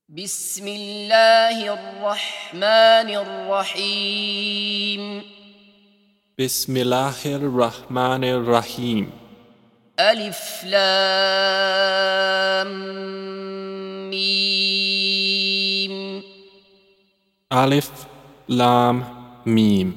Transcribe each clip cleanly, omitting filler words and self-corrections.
بسم الله الرحمن الرحيم Bismillahir Rahmanir Rahim. ألف لام ميم Alif Lam Mim.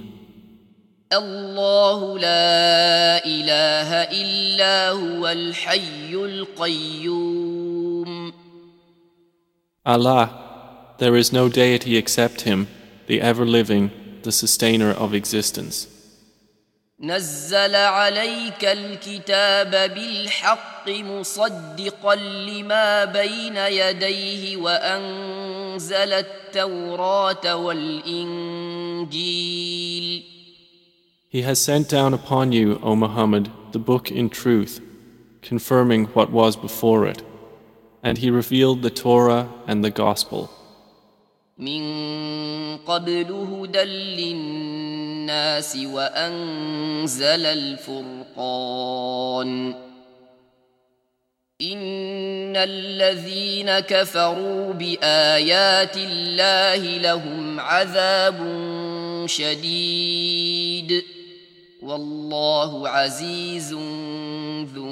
الله لا إله إلا هو الحي القيوم Allah, there is no deity except Him, the ever-living, the sustainer of existence. نزل عليك الكتاب بالحق مصدقا لما بين يديه وأنزل التوراة والإنجيل He has sent down upon you, O Muhammad, the book in truth, confirming what was before it, and He revealed the Torah and the Gospel. من قبل هدى للناس وأنزل الفرقان إن الذين كفروا بآيات الله لهم عذاب شديد والله عزيز ذو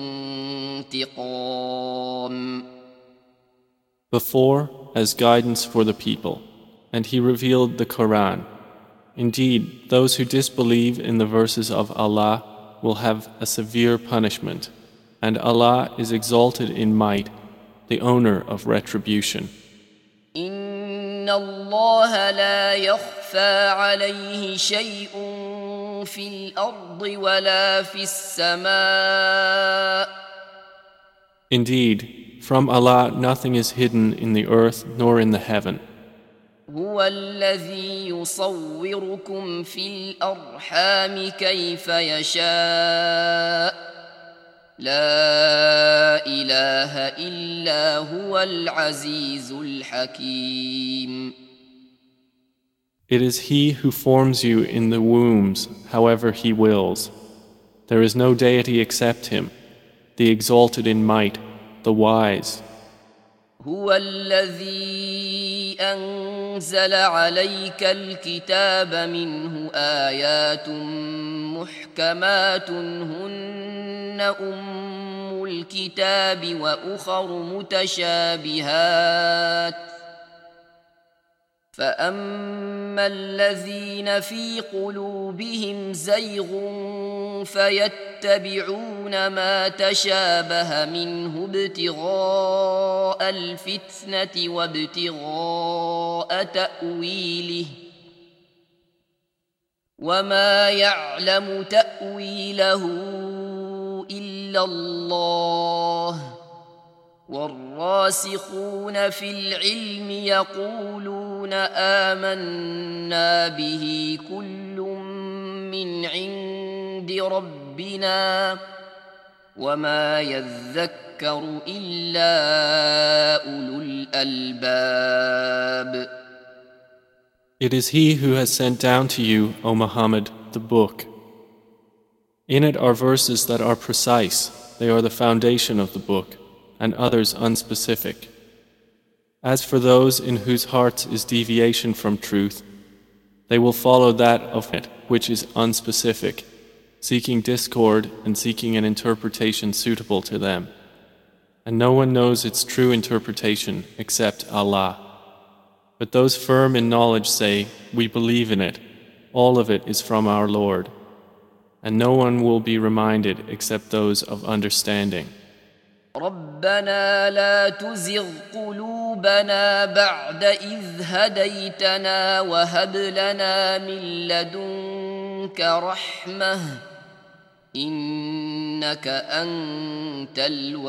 انتقام. Before, as guidance for the people, and He revealed the Quran. Indeed, those who disbelieve in the verses of Allah will have a severe punishment, and Allah is exalted in might, the owner of retribution. إن الله لا يخفى عليه شيء في الأرض ولا في السماء. Indeed, from Allah nothing is hidden in the earth nor in the heaven. هو الذي يصوركم في الأرحام كيف يشاء لا إله إلا هو العزيز الحكيم. It is He who forms you in the wombs however He wills. There is no deity except Him, the exalted in might, the wise. هو الذي أنزل عليك الكتاب منه آيات محكمات هن أم الكتاب وأخر متشابهات فأما الذين في قلوبهم زيغ فيتبعون ما تشابه منه ابتغاء الفتنة وابتغاء تأويله وما يعلم تأويله إلا الله والراسخون في العلم يقولون آمنا به كل من عند ربنا وما يذكر إلا أولو الألباب. It is He who has sent down to you, O Muhammad, the book. In it are verses that are precise, they are the foundation of the book, and others unspecific. As for those in whose hearts is deviation from truth, they will follow that of it which is unspecific, seeking discord and seeking an interpretation suitable to them. And no one knows its true interpretation except Allah. But those firm in knowledge say, we believe in it, all of it is from our Lord. And no one will be reminded except those of understanding. ربنا لا تزغ قلوبنا بعد إذ هديتنا وهب لنا من لدنك رحمة إنك أنت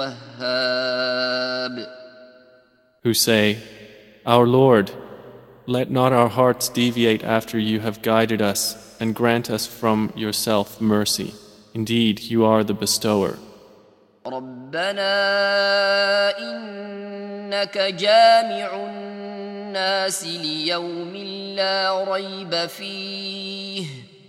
الوهاب. Who say, Our Lord, let not our hearts deviate after you have guided us and grant us from yourself mercy. Indeed, you are the bestower. ربنا إنك جامع الناس ليوم لا ريب فيه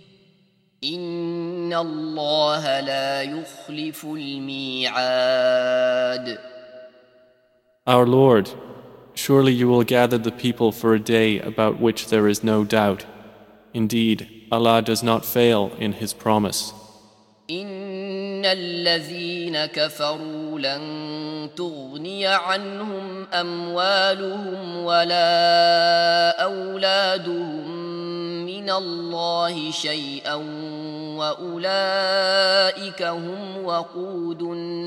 إن الله لا يخلف الميعاد. Our Lord, surely you will gather the people for a day about which there is no doubt. Indeed, Allah does not fail in His promise. إن الذين كفروا لن تغني عنهم أموالهم ولا أولادهم من الله شيئا وأولئك هم وقود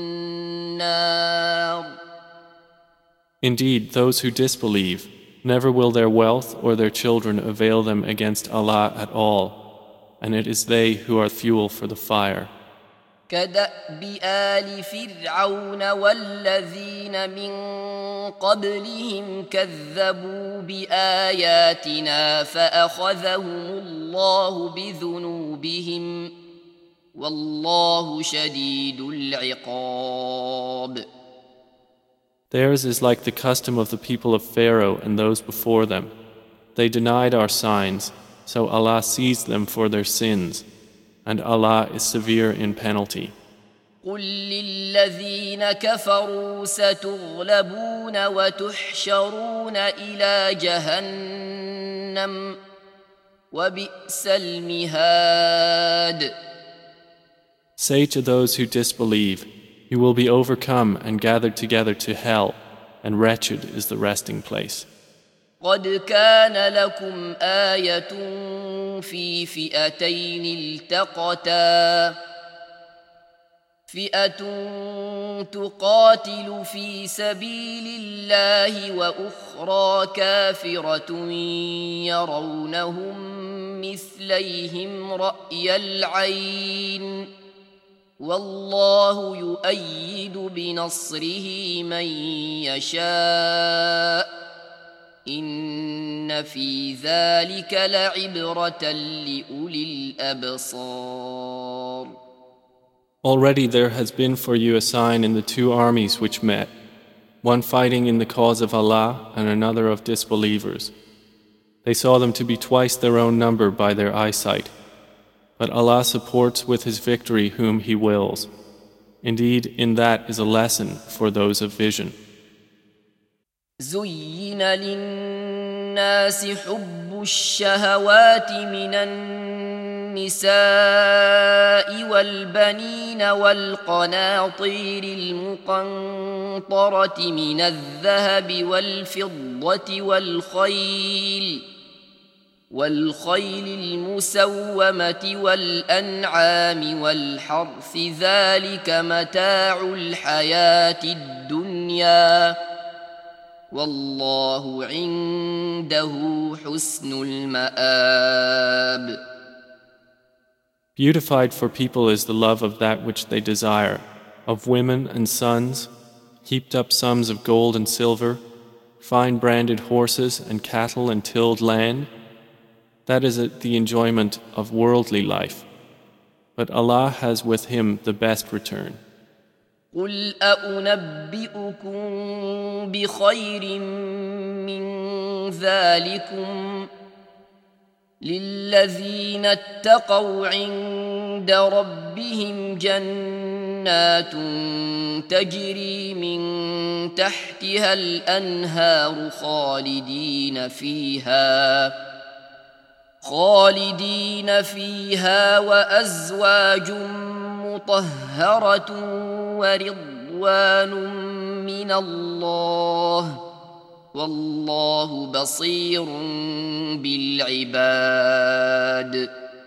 النار. Indeed, those who disbelieve, never will their wealth or their children avail them against Allah at all, and it is they who are fuel for the fire. كدأب آل فرعون والذين من قبلهم كذبوا بآياتنا فأخذهم الله بذنوبهم والله شديد العقاب. Theirs is like the custom of the people of Pharaoh and those before them. They denied our signs, so Allah seized them for their sins, and Allah is severe in penalty. قل للذين كفروا ستغلبون وتحشرون إلى جهنم وبئس المهاد. Say to those who disbelieve, you will be overcome and gathered together to hell, and wretched is the resting place. قد كان لكم آية في فئتين التقتا فئة تقاتل في سبيل الله وأخرى كافرة يرونهم مثليهم رأي العين والله يؤيد بنصره من يشاء إن في ذلك لعبرة لأولي الأبصار. Already there has been for you a sign in the two armies which met, one fighting in the cause of Allah and another of disbelievers. They saw them to be twice their own number by their eyesight, but Allah supports with His victory whom He wills. Indeed, in that is a lesson for those of vision. زين للناس حب الشهوات من النساء والبنين والقناطير المقنطرة من الذهب والفضة والخيل المسومة والأنعام والحرث ذلك متاع الحياة الدنيا والله عنده حسن المآب. Beautified for people is the love of that which they desire, of women and sons, heaped up sums of gold and silver, fine branded horses and cattle and tilled land. That is the enjoyment of worldly life. But Allah has with Him the best return. قل أنبئكم بخير من ذلكم للذين اتقوا عند ربهم جنات تجري من تحتها الأنهار خالدين فيها وأزواج مطهرة ورضوان من الله والله بصير بالعباد.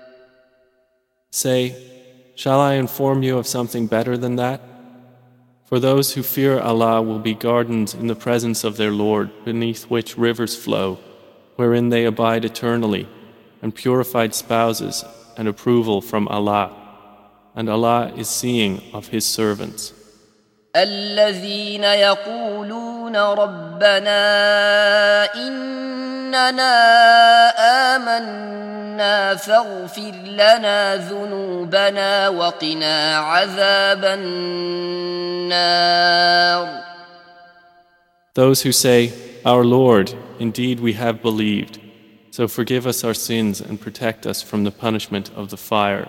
Say, shall I inform you of something better than that? For those who fear Allah will be gardens in the presence of their Lord, beneath which rivers flow, wherein they abide eternally, and purified spouses and approval from Allah. And Allah is seeing of His servants. الذين يقولون ربنا إننا آمنا فاغفر لنا ذنوبنا وقنا عذاب النار. Those who say, Our Lord, indeed we have believed, so forgive us our sins and protect us from the punishment of the fire.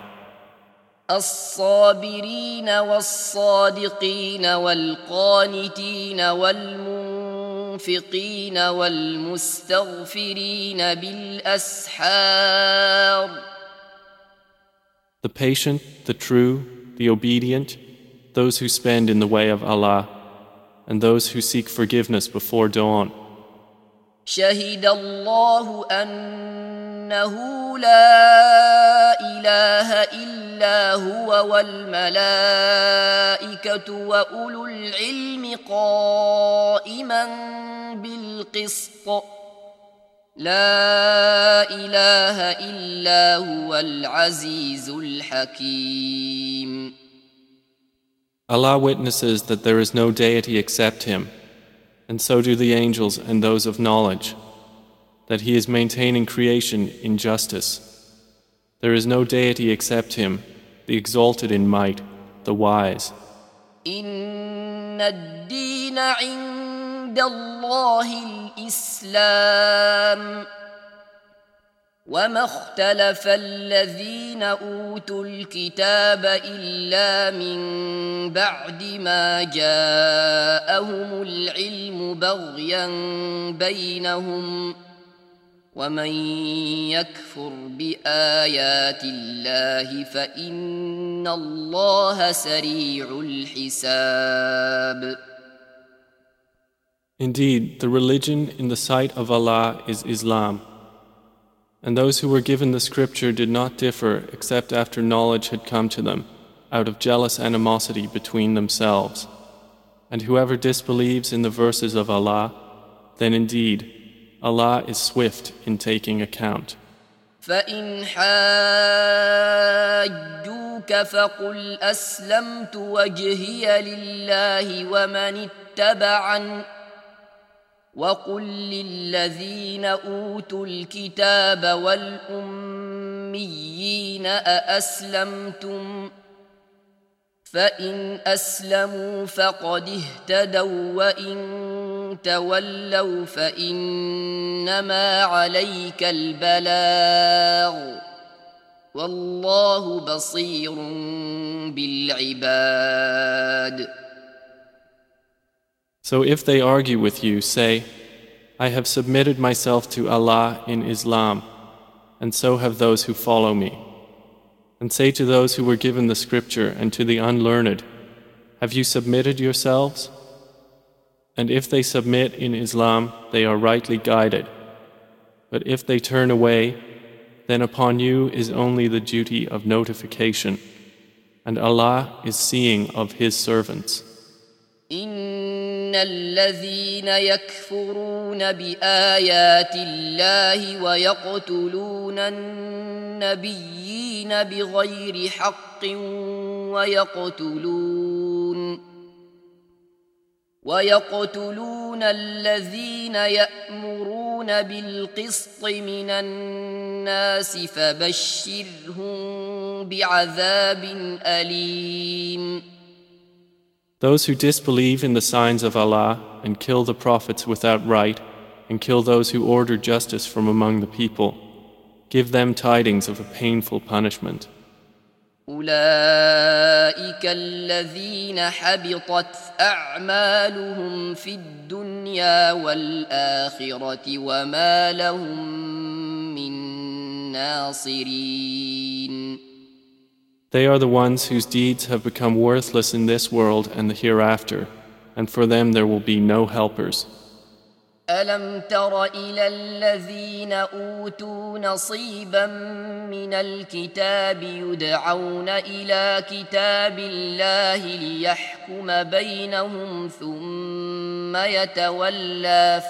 الصابرين والصادقين والقانتين والمنفقين المنفقين والمستغفرين بالأسحار. The patient, the true, the obedient, those who spend in the way of Allah, and those who seek forgiveness before dawn. شهد الله أنه لا إله إلا هو والملائكة وأولو العلم قائما بالقسط لا إله إلا هو العزيز الحكيم. Allah witnesses that there is no deity except Him, and so do the angels and those of knowledge, that He is maintaining creation in justice. There is no deity except Him, the exalted in might, the wise. إن الدين عند الله الإسلام وما اختلف الذين أوتوا الكتاب إلا من بعد ما جاءهم العلم بغيا بينهم ومن يكفر بآيات الله فإن الله سريع الحساب. Indeed, the religion in the sight of Allah is Islam. And those who were given the scripture did not differ except after knowledge had come to them, out of jealous animosity between themselves. And whoever disbelieves in the verses of Allah, then indeed Allah is swift in taking account. فإن حاجوك فقل أسلمت وجهي لله ومن اتبعني وقل للذين أوتوا الكتاب والأميين أأسلمتم فإن أسلموا فقد اهتدوا وإن تولوا فإنما عليك البلاغ والله بصير بالعباد. So if they argue with you, say, I have submitted myself to Allah in Islam, and so have those who follow me. And say to those who were given the scripture and to the unlearned, have you submitted yourselves? And if they submit in Islam, they are rightly guided. But if they turn away, then upon you is only the duty of notification, and Allah is seeing of His servants. إن الذين يكفرون بآيات الله ويقتلون النبيين بغير حق ويقتلون الذين يأمرون بالقسط من الناس فبشرهم بعذاب أليم. Those who disbelieve in the signs of Allah and kill the prophets without right and kill those who order justice from among the people, give them tidings of a painful punishment. أولئك الذين حبطت أعمالهم في الدنيا والآخرة وما لهم من ناصرين. They are the ones whose deeds have become worthless in this world and the hereafter, and for them there will be no helpers. ألم تر إلى الذين أوتوا نصيبا من الكتاب يدعون إلى كتاب الله ليحكم بينهم ثم يتولى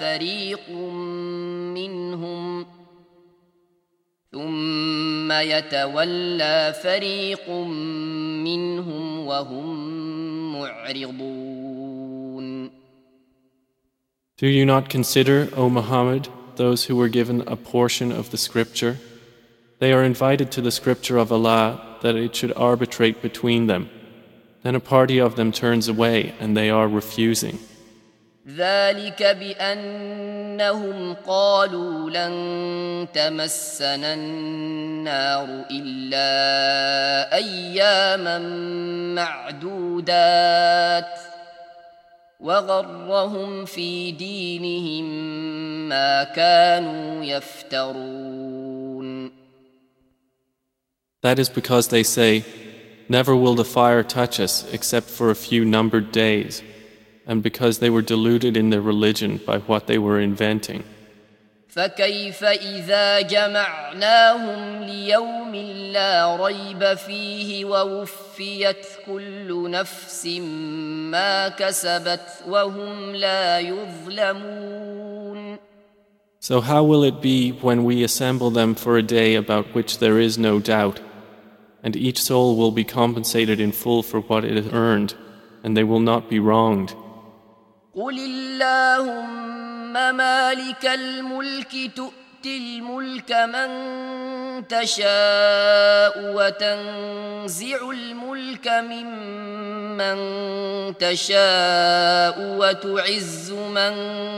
فريق منهم وهم معرضون. Do you not consider, O Muhammad, those who were given a portion of the scripture? They are invited to the scripture of Allah that it should arbitrate between them. Then a party of them turns away and they are refusing. ذلك بأنهم قالوا لن تمسنا النار إلا أياما معدودات وغرهم في دينهم ما كانوا يفترون. That is because they say, "Never will the fire touch us except for a few numbered days," and because they were deluded in their religion by what they were inventing. فكيف إذا جمعناهم ليوم لا ريب فيه ووفيت كل نفس ما كسبت وهم لا يظلمون. So how will it be when we assemble them for a day about which there is no doubt, and each soul will be compensated in full for what it has earned, and they will not be wronged? قل اللهم مالك الملك تؤتي الملك من تشاء وتنزع الملك ممن تشاء وتعز من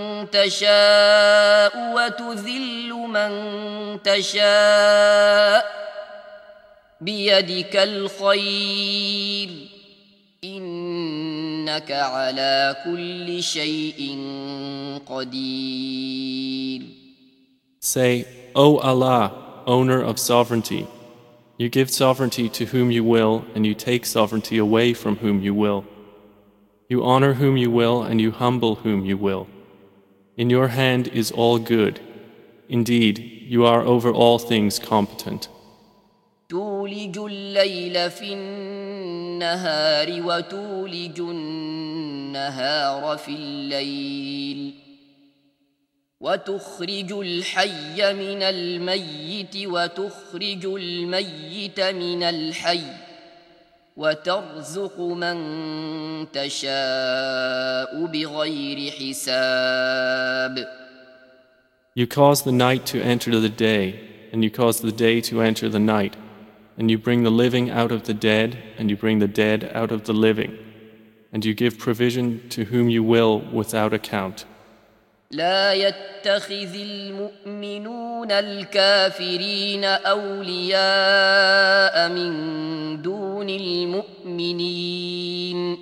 تشاء وتذل من تشاء بيدك الخير إنك على كل شيء قدير. Say, O Allah, owner of sovereignty, you give sovereignty to whom you will, and you take sovereignty away from whom you will. You honor whom you will, and you humble whom you will. In your hand is all good. Indeed, you are over all things competent. تولج الليل في النهار وتولج النهار في الليل وتخرج الحي من الميت وتخرج الميت من الحي وترزق من تشاء بغير حساب. You cause the night to enter the day, and you cause the day to enter the night, and you bring the living out of the dead, and you bring the dead out of the living, and you give provision to whom you will without account. لا يتخذ المؤمنون الكافرين أولياء من دون المؤمنين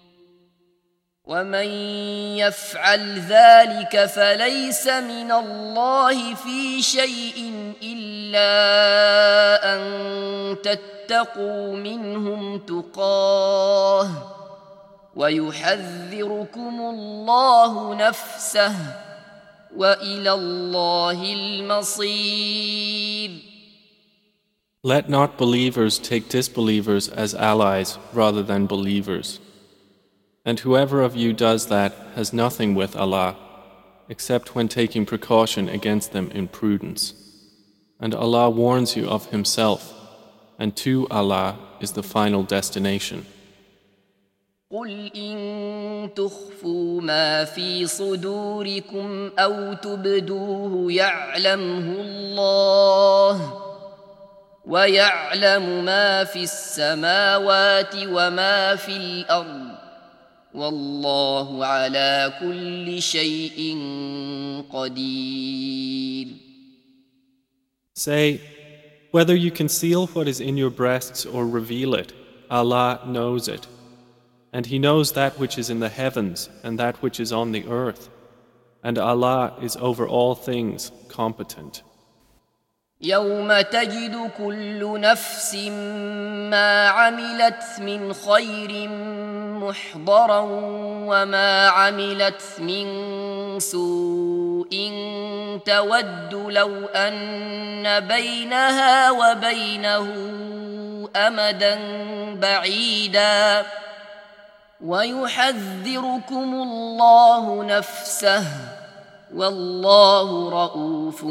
ومن يفعل ذلك فليس من الله في شيء إلا أن تتقوا منهم تقاه ويحذركم الله نفسه وإلى الله المصير. Let not believers take disbelievers as allies rather than believers. And whoever of you does that has nothing with Allah, except when taking precaution against them in prudence. And Allah warns you of Himself, and to Allah is the final destination. قل إن تخفوا ما في صدوركم أو تبدوه يعلمه الله ويعلم ما في السماوات وما في الأرض والله على كل شيء قدير. Say, whether you conceal what is in your breasts or reveal it, Allah knows it. And He knows that which is in the heavens and that which is on the earth. And Allah is over all things competent. يوم تجد كل نفس ما عملت من خير محضرا وما عملت من سوء تود لو أن بينها وبينه أمدا بعيدا ويحذركم الله نفسه والله رؤوف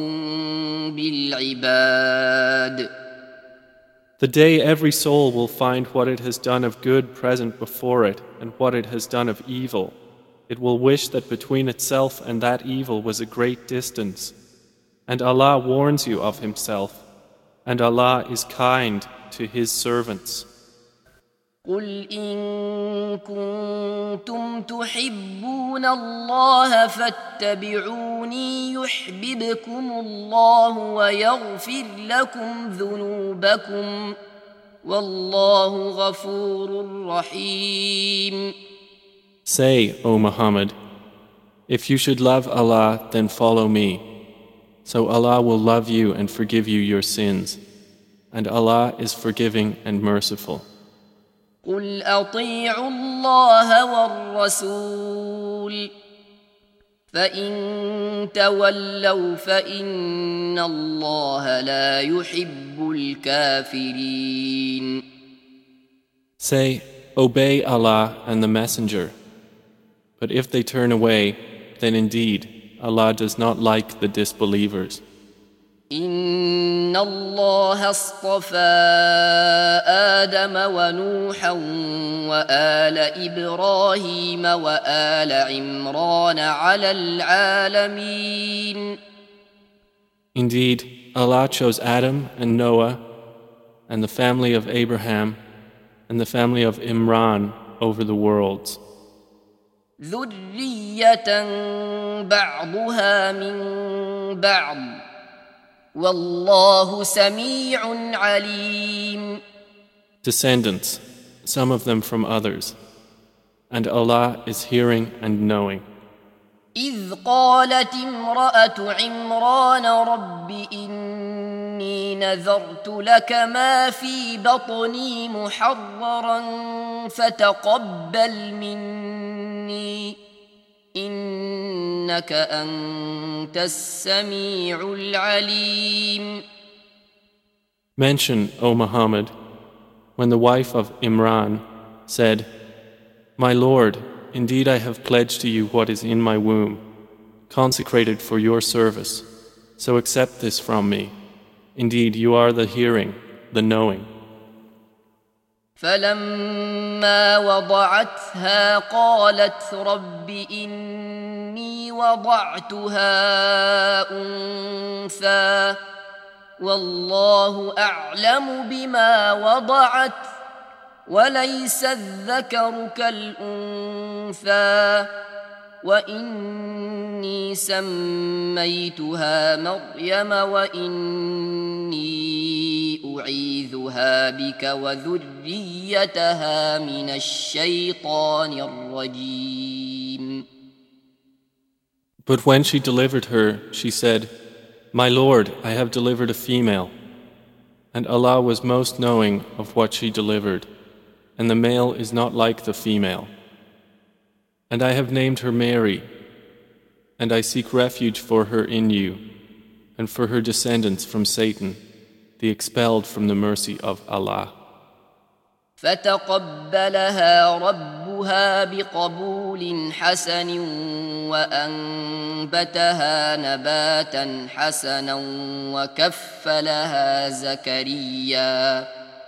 بالعباد. The day every soul will find what it has done of good present before it and what it has done of evil. It will wish that between itself and that evil was a great distance. And Allah warns you of Himself, and Allah is kind to His servants. قل إن كنتم تحبون الله فاتبعوني يحببكم الله ويغفر لكم ذنوبكم والله غفور رحيم. Say, O Muhammad, if you should love Allah, then follow me. So Allah will love you and forgive you your sins. And Allah is forgiving and merciful. قل أطيعوا الله والرسول فإن تولوا فإن الله لا يحب الكافرين. Say, obey Allah and the Messenger. But if they turn away, then indeed Allah does not like the disbelievers. إن الله اصطفى آدم ونوحا وآل إبراهيم وآل عمران على العالمين. Indeed, Allah chose Adam and Noah and the family of Abraham and the family of Imran over the worlds. ذرية بعضها من بعض والله سميع عليم. Descendants, some of them from others, and Allah is hearing and knowing. إذ قالت امرأة عمران رب إني نذرت لك ما في بطني محررا فتقبل مني إنك أنت السميع العليم. Mention, O Muhammad, when the wife of Imran said, My Lord, indeed I have pledged to you what is in my womb, consecrated for your service, so accept this from me. Indeed, you are the hearing, the knowing. فلما وضعتها قالت رب إني وضعتها أنثى والله أعلم بما وضعت وليس الذكر كالأنثى وإني سميتها مريم وإني أعيذها بك وذريتها من الشيطان الرجيم. But when she delivered her, she said, My Lord, I have delivered a female. And Allah was most knowing of what she delivered, and the male is not like the female. And I have named her Mary, and I seek refuge for her in you, and for her descendants from Satan, the expelled from the mercy of Allah. فتقبلها ربها بقبول حسن وأنبتها نباتا حسنا وكفلها زكريا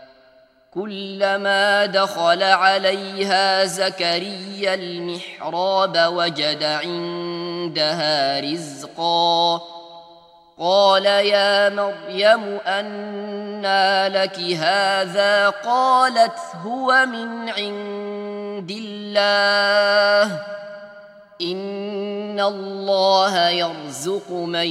كلما دخل عليها زكريا المحراب وجد عندها رزقا قال يا مريم أنى لك هذا قالت هو من عند الله إن الله يرزق من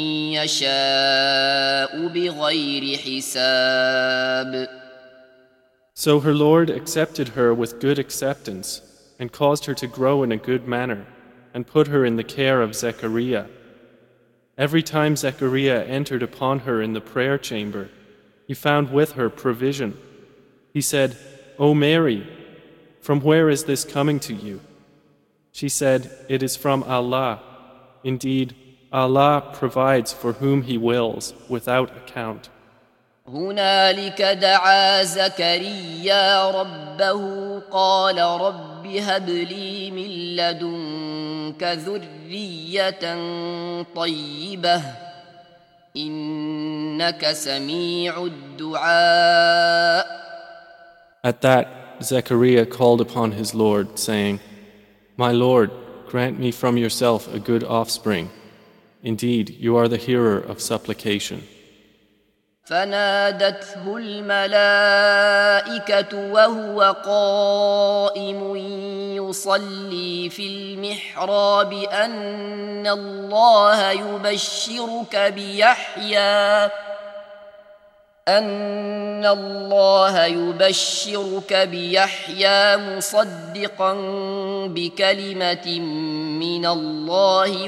يشاء بغير حساب. So her Lord accepted her with good acceptance and caused her to grow in a good manner and put her in the care of Zechariah. Every time Zechariah entered upon her in the prayer chamber, he found with her provision. He said, O Mary, from where is this coming to you? She said, It is from Allah. Indeed, Allah provides for whom He wills without account. هنالك دعا زكريا ربه قال رب هب لي من لدنك ذرية طيبة إنك سميع الدعاء. At that, Zechariah called upon his Lord, saying, My Lord, grant me from yourself a good offspring. Indeed, you are the hearer of supplication. فنادته الملائكة وهو قائم يصلي في المحراب أن الله أن الله يبشرك بيحيى مصدقا بكلمة من الله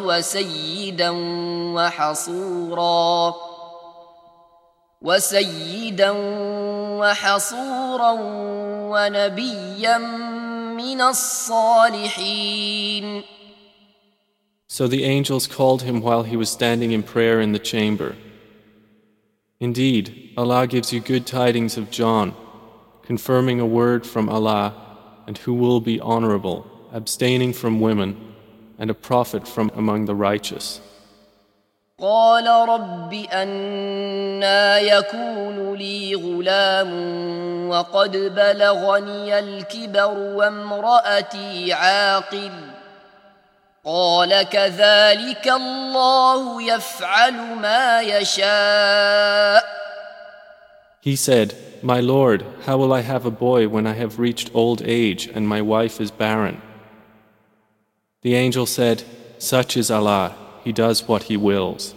وسيدا وحصورا ونبيا من الصالحين. So the angels called him while he was standing in prayer in the chamber. Indeed, Allah gives you good tidings of John, confirming a word from Allah, and who will be honorable, abstaining from women, and a prophet from among the righteous. قال رب أنى يكون لي غلام وقد بلغني الكبر وامرأتي عاقر قال كذلك الله يفعل ما يشاء. He said, My Lord, how will I have a boy when I have reached old age and my wife is barren? The angel said, Such is Allah, He does what He wills.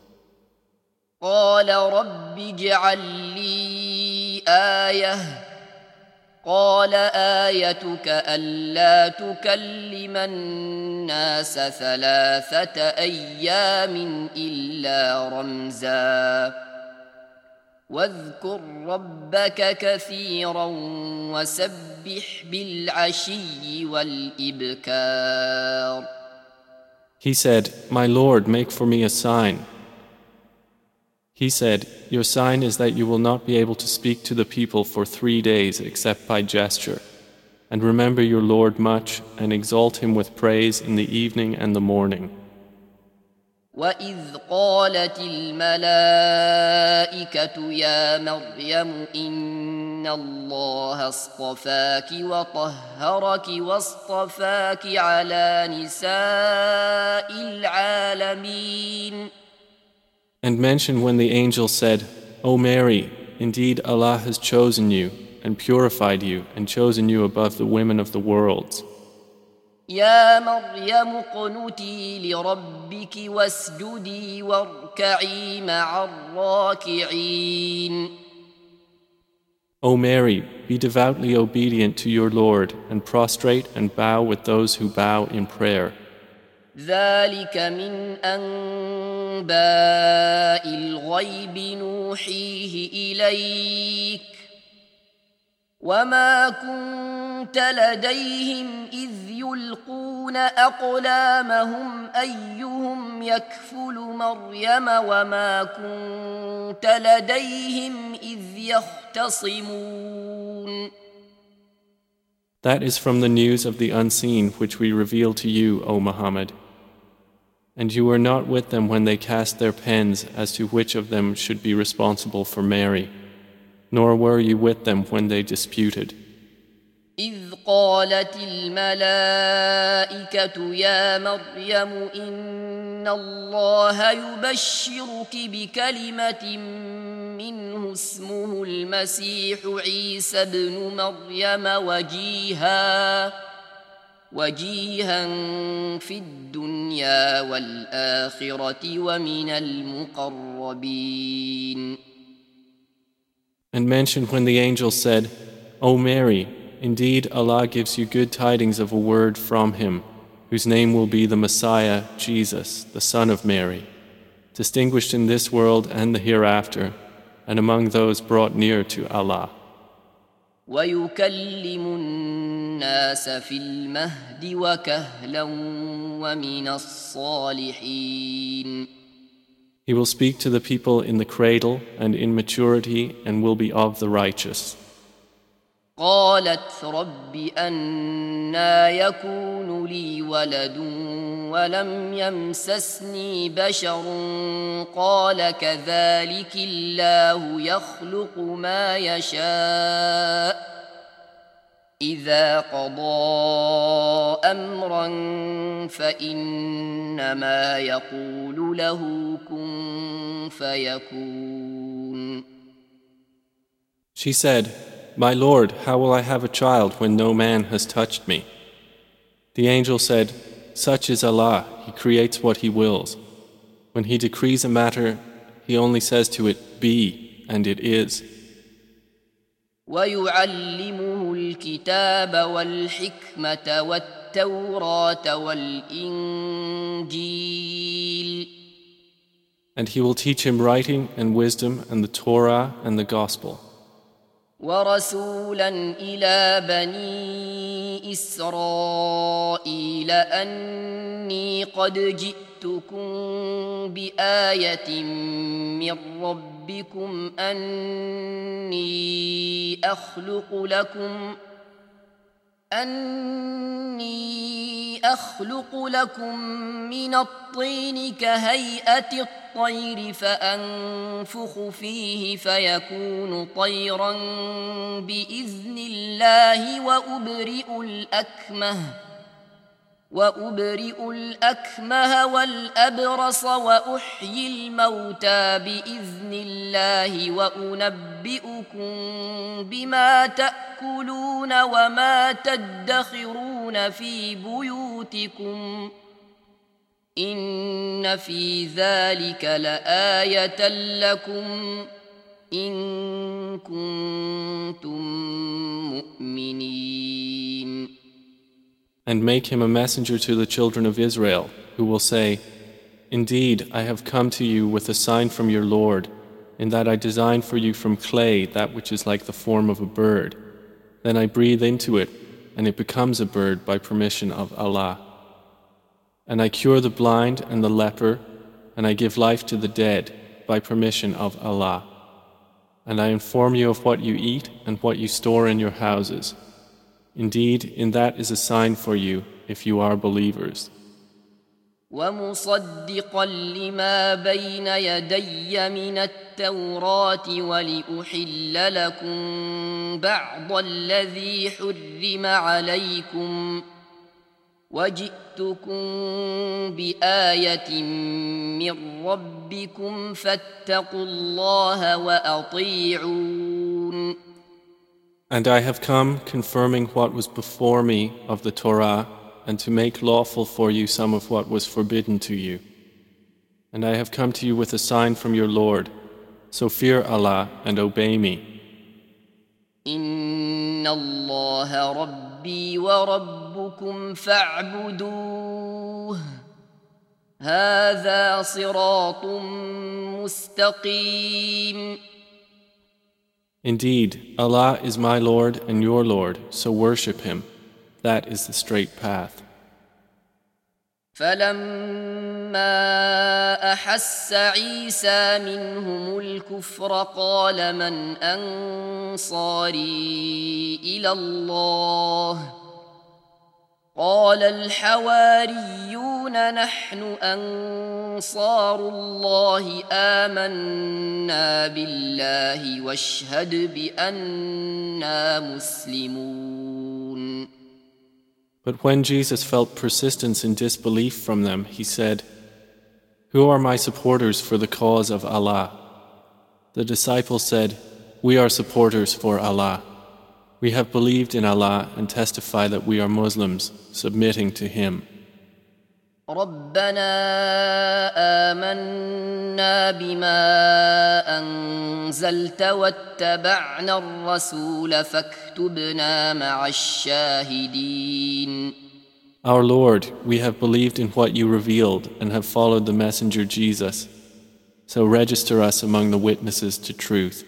قال رب اجعل لي آية قال آيتك ألا تكلم الناس 3 أيام إلا رمزا واذكر ربك كثيرا وسبح بالعشي والإبكار. He said, My Lord, make for me a sign. He said, Your sign is that you will not be able to speak to the people for 3 days except by gesture. And remember your Lord much and exalt Him with praise in the evening and the morning. وَإِذْ قَالَتِ الْمَلَائِكَةُ يَا مَرْيَمُ إِنَّ اللَّهَ اصْطَفَاكِ وَطَهَّرَكِ وَاصْطَفَاكِ عَلَى نِسَاءِ الْعَالَمِينَ. And mention when the angel said, O Mary, indeed Allah has chosen you and purified you and chosen you above the women of the worlds. يا مريم اقنتي لربك واسجدي واركعي مع الراكعين. O Mary, be devoutly obedient to your Lord and prostrate and bow with those who bow in prayer. ذلك من أنباء الغيب نوحيه إليك وما كنت لديهم إذ يلقون أقلامهم أيهم يكفل مريم وما كنت لديهم إذ يختصمون. That is from the news of the unseen which we reveal to you, O Muhammad. And you were not with them when they cast their pens as to which of them should be responsible for Mary, nor were you with them when they disputed. إذ قالت الملائكة يا مريم إن الله يبشرك بكلمة منه اسمه المسيح عيسى ابن مريم وجيها في الدنيا والآخرة ومن المقربين. And mention when the angel said, O Mary, indeed Allah gives you good tidings of a word from Him, whose name will be the Messiah, Jesus, the Son of Mary, distinguished in this world and the hereafter, and among those brought near to Allah. ويكلم الناس في المهد وكهلا ومن الصالحين. He will speak to the people in the cradle and in maturity and will be of the righteous. قالت رب أنى يكون لي ولد ولم يمسسني بشر قال كذلك الله يخلق ما يشاء إذا قضى أمرا فإنما يقول له كن فيكون. She said, My Lord, how will I have a child when no man has touched me? The angel said, Such is Allah, He creates what He wills. When He decrees a matter, He only says to it, Be, and it is. ويعلمه الكتاب والحكمة والتوراة والإنجيل. And he will teach him writing and wisdom and the Torah and the Gospel. ورسولا إلى بني إسرائيل أني قد جئتكم بآية من ربكم أني أخلق لكم من الطين كهيئة الطير فأنفخ فيه فيكون طيرا بإذن الله وأبرئ الأكمه والأبرص وأحيي الموتى بإذن الله وأنبئكم بما تأكلون وما تدخرون في بيوتكم إن في ذلك لآية لكم إن كنتم مؤمنين. And make him a messenger to the children of Israel, who will say, Indeed, I have come to you with a sign from your Lord, in that I design for you from clay that which is like the form of a bird. Then I breathe into it, and it becomes a bird by permission of Allah. And I cure the blind and the leper, and I give life to the dead by permission of Allah. And I inform you of what you eat and what you store in your houses. Indeed, in that is a sign for you if you are believers. ومصدقا لما بين يدي من التوراة ولأحل لكم بعض الذي حرم عليكم وجئتكم بآية من ربكم فاتقوا الله وأطيعون. And I have come confirming what was before me of the Torah and to make lawful for you some of what was forbidden to you. And I have come to you with a sign from your Lord, so fear Allah and obey me. إن الله ربي وربكم فاعبدوه هذا صراط مستقيم. Indeed, Allah is my Lord and your Lord, so worship Him. That is the straight path. فلما أحس عيسى منهم الكفر قال من أنصاري إلى الله قال الحواريون نحن أنصار الله آمنا بالله واشهد بأننا مسلمون. But when Jesus felt persistence in disbelief from them, he said, Who are my supporters for the cause of Allah? The disciples said, We are supporters for Allah. We have believed in Allah and testify that we are Muslims, submitting to Him. ربنا آمنا بما أنزلت واتبعنا الرسول فاكتبنا مع الشاهدين. Our Lord, we have believed in what you revealed and have followed the messenger Jesus. So register us among the witnesses to truth.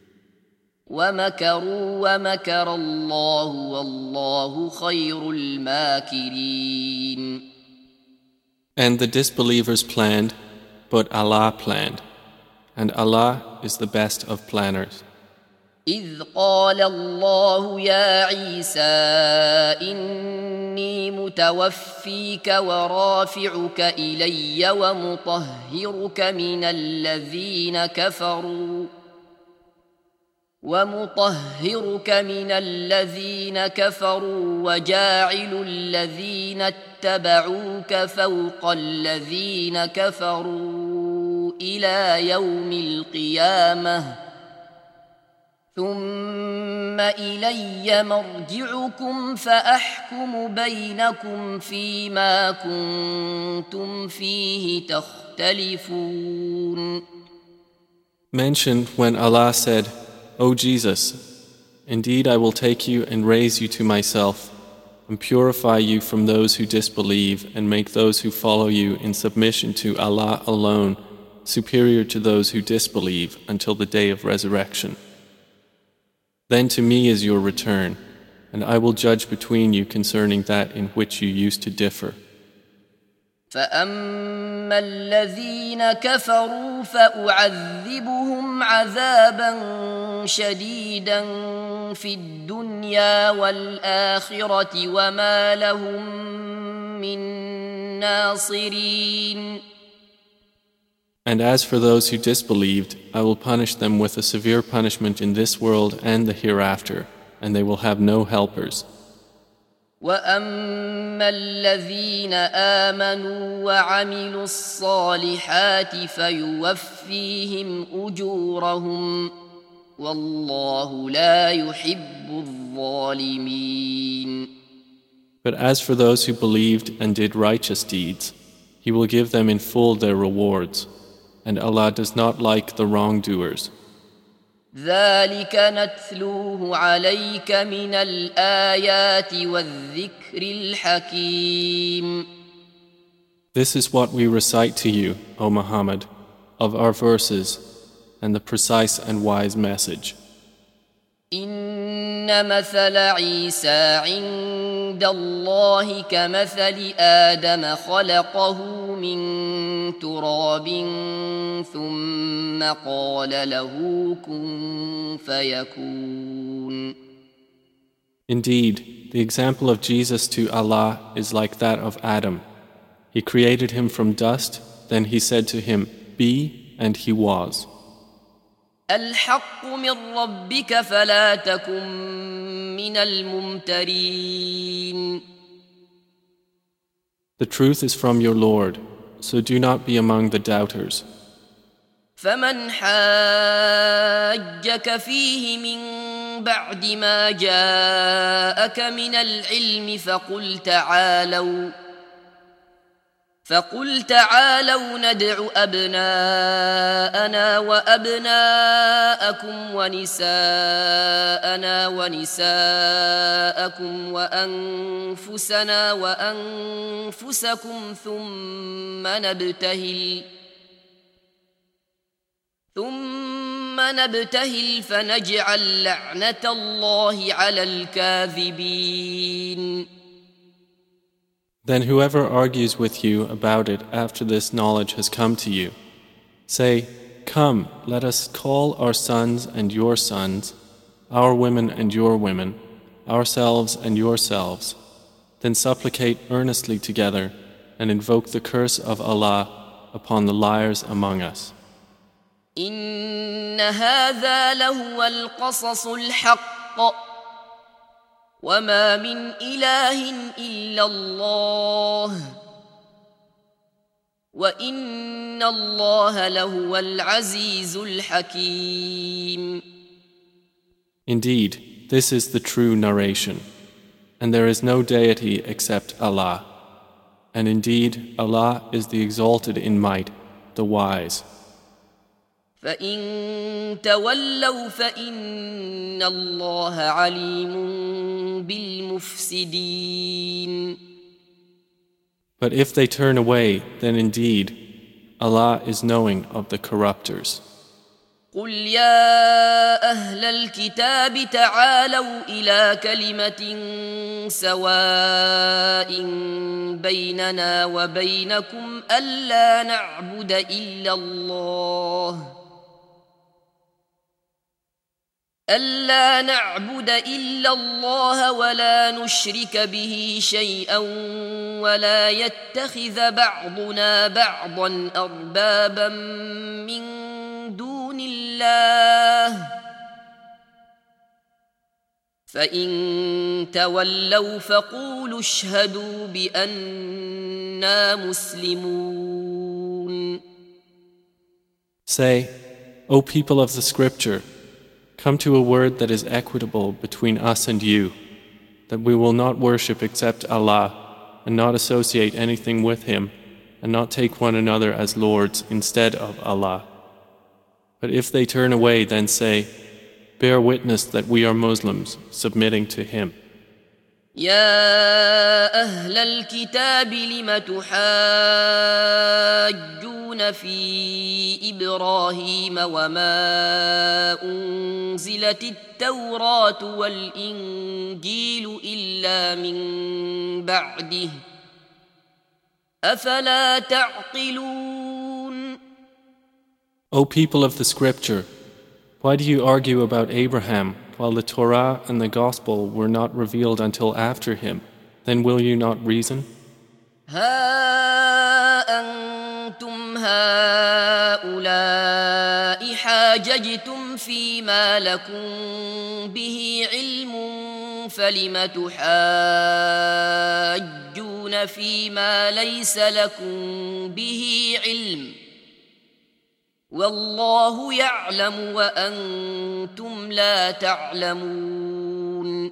ومكروا ومكر الله والله خير الماكرين. And the disbelievers planned, but Allah planned, and Allah is the best of planners. إذ قال الله يا عيسى إني متوفيك ورافعك إلي ومطهرك من الذين كفروا وجاعل الذين اتبعوك فوق الذين كفروا إلى يوم القيامة ثم إلي مرجعكم فأحكم بينكم فيما كنتم فيه تختلفون. Mention when Allah said, O Jesus, indeed I will take you and raise you to myself, and purify you from those who disbelieve, and make those who follow you in submission to Allah alone superior to those who disbelieve until the day of resurrection. Then to me is your return, and I will judge between you concerning that in which you used to differ. فأما الذين كفروا فأعذبهم عذابا شديدا في الدنيا والآخرة وما لهم من ناصرين. And as for those who disbelieved, I will punish them with a severe punishment in this world and the hereafter, and they will have no helpers. وأما الذين آمنوا وعملوا الصالحات فيوفيهم أجورهم والله لا يحب الظالمين. But as for those who believed and did righteous deeds, He will give them in full their rewards, and Allah does not like the wrongdoers. ذلك نتلوه عليك من الآيات والذكر الحكيم. This is what we recite to you, O Muhammad, of our verses and the precise and wise message. إن مثل عيسى عند الله كمثل آدم خلقه من تراب ثم قال له كن فيكون. Indeed, the example of Jesus to Allah is like that of Adam. He created him from dust, then He said to him, Be, and he was. الحق من ربك فلا تكن من الممترين. The truth is from your Lord, so do not be among the doubters. فمن حاجك فيه من بعد ما جاءك من العلم فقل تعالوا ندع أبناءنا وأبناءكم ونساءنا ونساءكم وأنفسنا وأنفسكم ثم نبتهل فنجعل لعنة الله على الكاذبين. Then whoever argues with you about it after this knowledge has come to you, say, Come, let us call our sons and your sons, our women and your women, ourselves and yourselves, then supplicate earnestly together and invoke the curse of Allah upon the liars among us. إن هذا لهو القصص الحق وما من إله إلا الله وإن الله لهو العزيز الحكيم. Indeed, this is the true narration, and there is no deity except Allah. And indeed, Allah is the exalted in might, the wise. فإن تولوا فإن الله عليم بالمفسدين. But if they turn away, then indeed, Allah is knowing of the corruptors. قل يا أهل الكتاب تعالوا إلى كلمة سواء بيننا وبينكم ألا نعبد إلا الله ولا نشرك به شيئا ولا يتخذ بعضنا بعضا أربابا من دون الله فإن تولوا فقولوا اشهدوا بأننا مسلمون. Say, O people of the scripture, come to a word that is equitable between us and you, that we will not worship except Allah, and not associate anything with Him, and not take one another as lords instead of Allah. But if they turn away, then say, bear witness that we are Muslims, submitting to him. يا أهل الكتاب لم تحاجون في إبراهيم وما أنزلت التوراة والإنجيل إلا من بعده أفلا تعقلون. O people of the scripture, why do you argue about Abraham while the Torah and the Gospel were not revealed until after him? Then will you not reason? ها أنتم هؤلاء حاججتم فيما لكم به علم فلم تحاجون فيما ليس لكم به علم والله يعلم وأنتم لا تعلمون.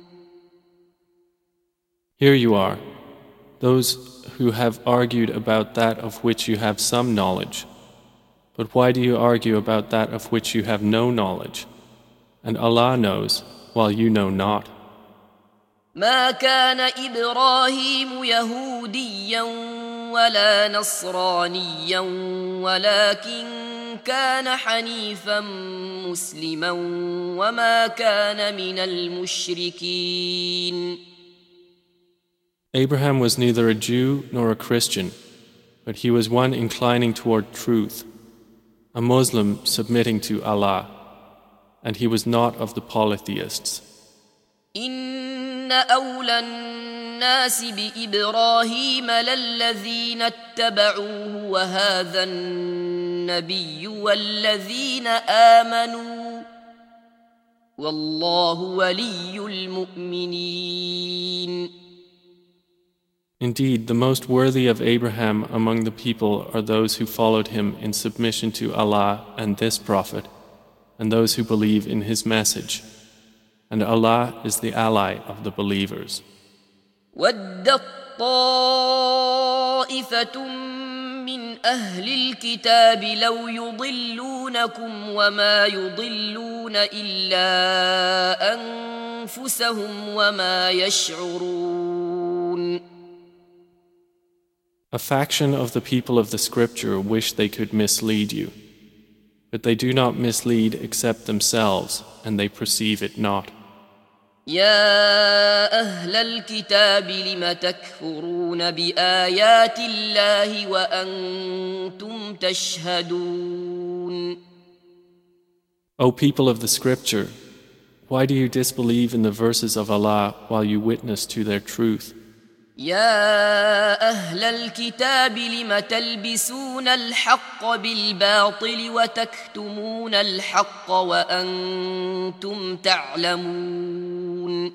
Here you are, those who have argued about that of which you have some knowledge. But why do you argue about that of which you have no knowledge? And Allah knows, while you know not. ما كان إبراهيم يهوديا ولا نصرانيا ولكن كان حنيفا مسلما وما كان من المشركين. Abraham was neither a Jew nor a Christian, but he was one inclining toward truth, a Muslim submitting to Allah, and he was not of the polytheists. إن أولى الناس بإبراهيم للذين اتبعوه وهذا النبي والذين آمنوا والله ولي المؤمنين. Indeed, the most worthy of Abraham among the people are those who followed him in submission to Allah and this Prophet, and those who believe in his message. And Allah is the ally of the believers. وَدَّت طَّائِفَةٌ مِّنْ أَهْلِ الْكِتَابِ لَوْ يُضِلُّونَكُمْ وَمَا يُضِلُّونَ إِلَّا أَنفُسَهُمْ وَمَا يَشْعُرُونَ. A faction of the people of the scripture wish they could mislead you, but they do not mislead except themselves, and they perceive it not. يا أهل الكتاب لم تكفرون بآيات الله وأنتم تشهدون. O people of the scripture, why do you disbelieve in the verses of Allah while you witness to their truth? يا أهل الكتاب لم تلبسون الحق بالباطل وتكتمون الحق وأنتم تعلمون.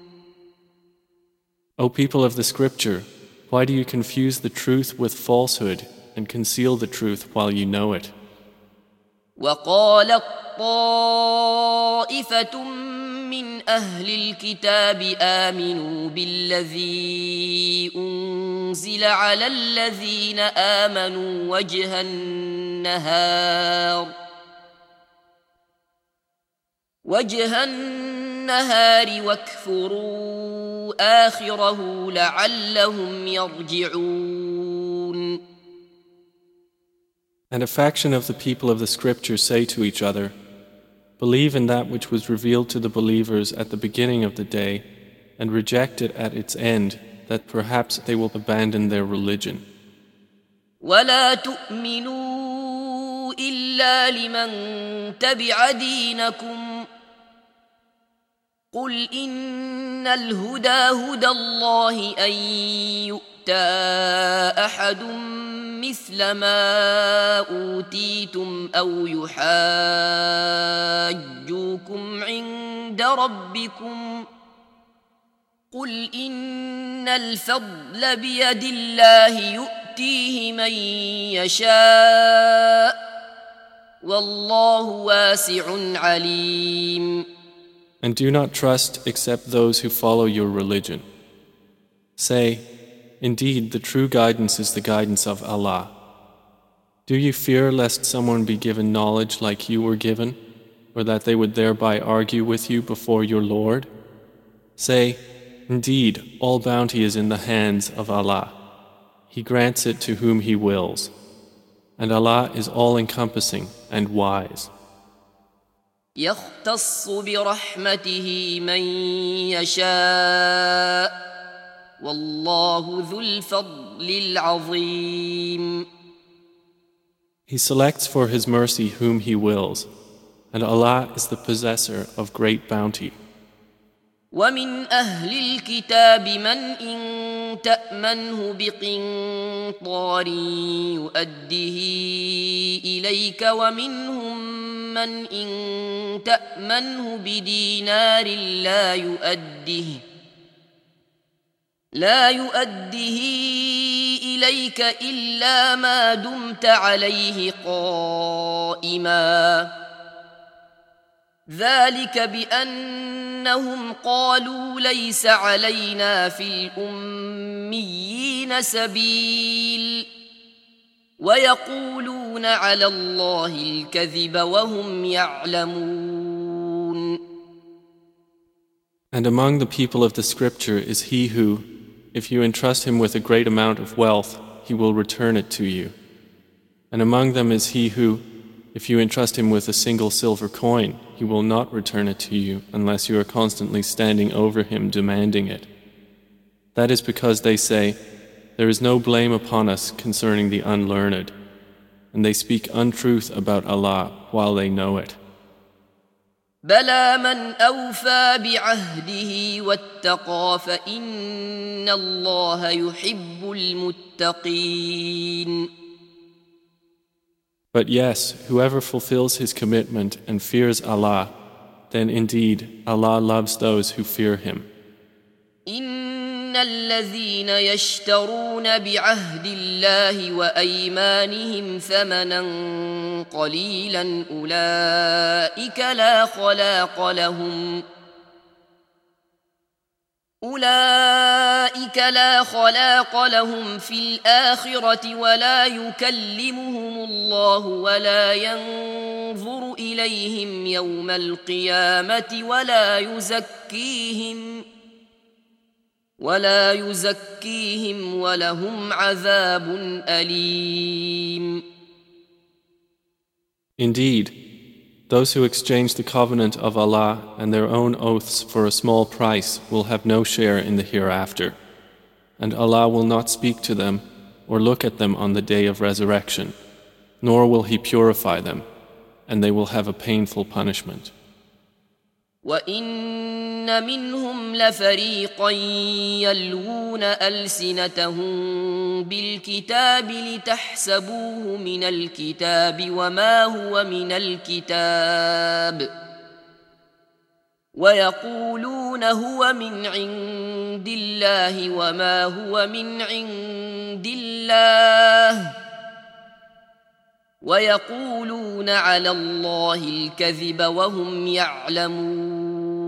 O people of the scripture, why do you confuse the truth with falsehood and conceal the truth while you know it? وقالت طائفة من أهل الكتاب آمنوا بالذي أنزل على الذين آمنوا وجه النهار واكفروا آخره لعلهم يرجعون. And a faction of the people of the scripture say to each other, believe in that which was revealed to the believers at the beginning of the day, and reject it at its end, that perhaps they will abandon their religion. ولا تؤمنوا إلا لمن تبع دينكم قل إن الهدى هدى الله أن يؤتى أحد مثل ما أوتيتم أو يحاجوكم عند ربكم قل إن الفضل بيد الله يؤتيه من يشاء والله واسع عليم. And do not trust except those who follow your religion. Say, indeed, the true guidance is the guidance of Allah. Do you fear lest someone be given knowledge like you were given? or that they would thereby argue with you before your Lord? Say, indeed, all bounty is in the hands of Allah. He grants it to whom He wills. And Allah is all-encompassing and wise. يختص برحمته من يشاء والله ذو الفضل العظيم. He selects for His mercy whom He wills, and Allah is the possessor of great bounty. ومن أهل الكتاب من إن تأمنه بقنطار يؤده إليك ومنهم من إن تأمنه بدينار لا يؤده إليك إلا ما دمت عليه قائما ذلك بأنهم قالوا ليس علينا في الأميين سبيل ويقولون على الله الكذب وهم يعلمون. And among the people of the scripture is he who, if you entrust him with a great amount of wealth, he will return it to you. And among them is he who, if you entrust him with a single silver coin, he will not return it to you unless you are constantly standing over him demanding it. That is because they say, there is no blame upon us concerning the unlearned, and they speak untruth about Allah while they know it. بلى من أوفى بعهده واتقى فإن الله يحب المتقين. But yes, whoever fulfills his commitment and fears Allah, then indeed Allah loves those who fear Him. إن الذين يشترون بعهد الله وأيمانهم ثمنا قليلا أولئك لا خلاق لهم في الآخرة ولا يكلمهم الله ولا ينظر إليهم يوم القيامة ولا يزكيهم ولهم عذاب أليم. Indeed, those who exchange the covenant of Allah and their own oaths for a small price will have no share in the hereafter, and Allah will not speak to them or look at them on the day of resurrection, nor will He purify them, and they will have a painful punishment. وَإِنَّ مِنْهُمْ لَفَرِيقًا يَلْوُونَ أَلْسِنَتَهُم بِالْكِتَابِ لِتَحْسَبُوهُ مِنَ الْكِتَابِ وَمَا هُوَ مِنَ الْكِتَابِ وَيَقُولُونَ هُوَ مِنْ عِندِ اللَّهِ وَمَا هُوَ مِنْ عِندِ اللَّهِ وَيَقُولُونَ عَلَى اللَّهِ الْكَذِبَ وَهُمْ يَعْلَمُونَ.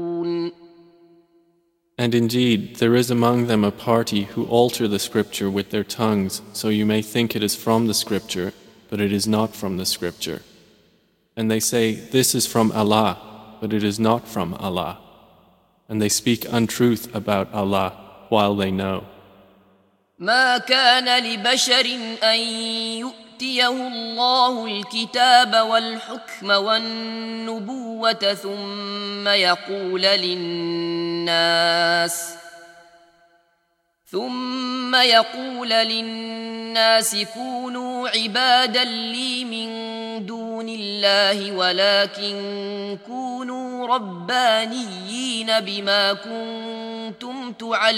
And indeed, there is among them a party who alter the scripture with their tongues, so you may think it is from the scripture, but it is not from the scripture. And they say, this is from Allah, but it is not from Allah. And they speak untruth about Allah while they know. ما كان لبشر أن يؤتيه الله الكتاب والحكم والنبوة ثم يقول للناس كونوا عبادا لي من دون الله ولكن كونوا ربانيين بما كنتم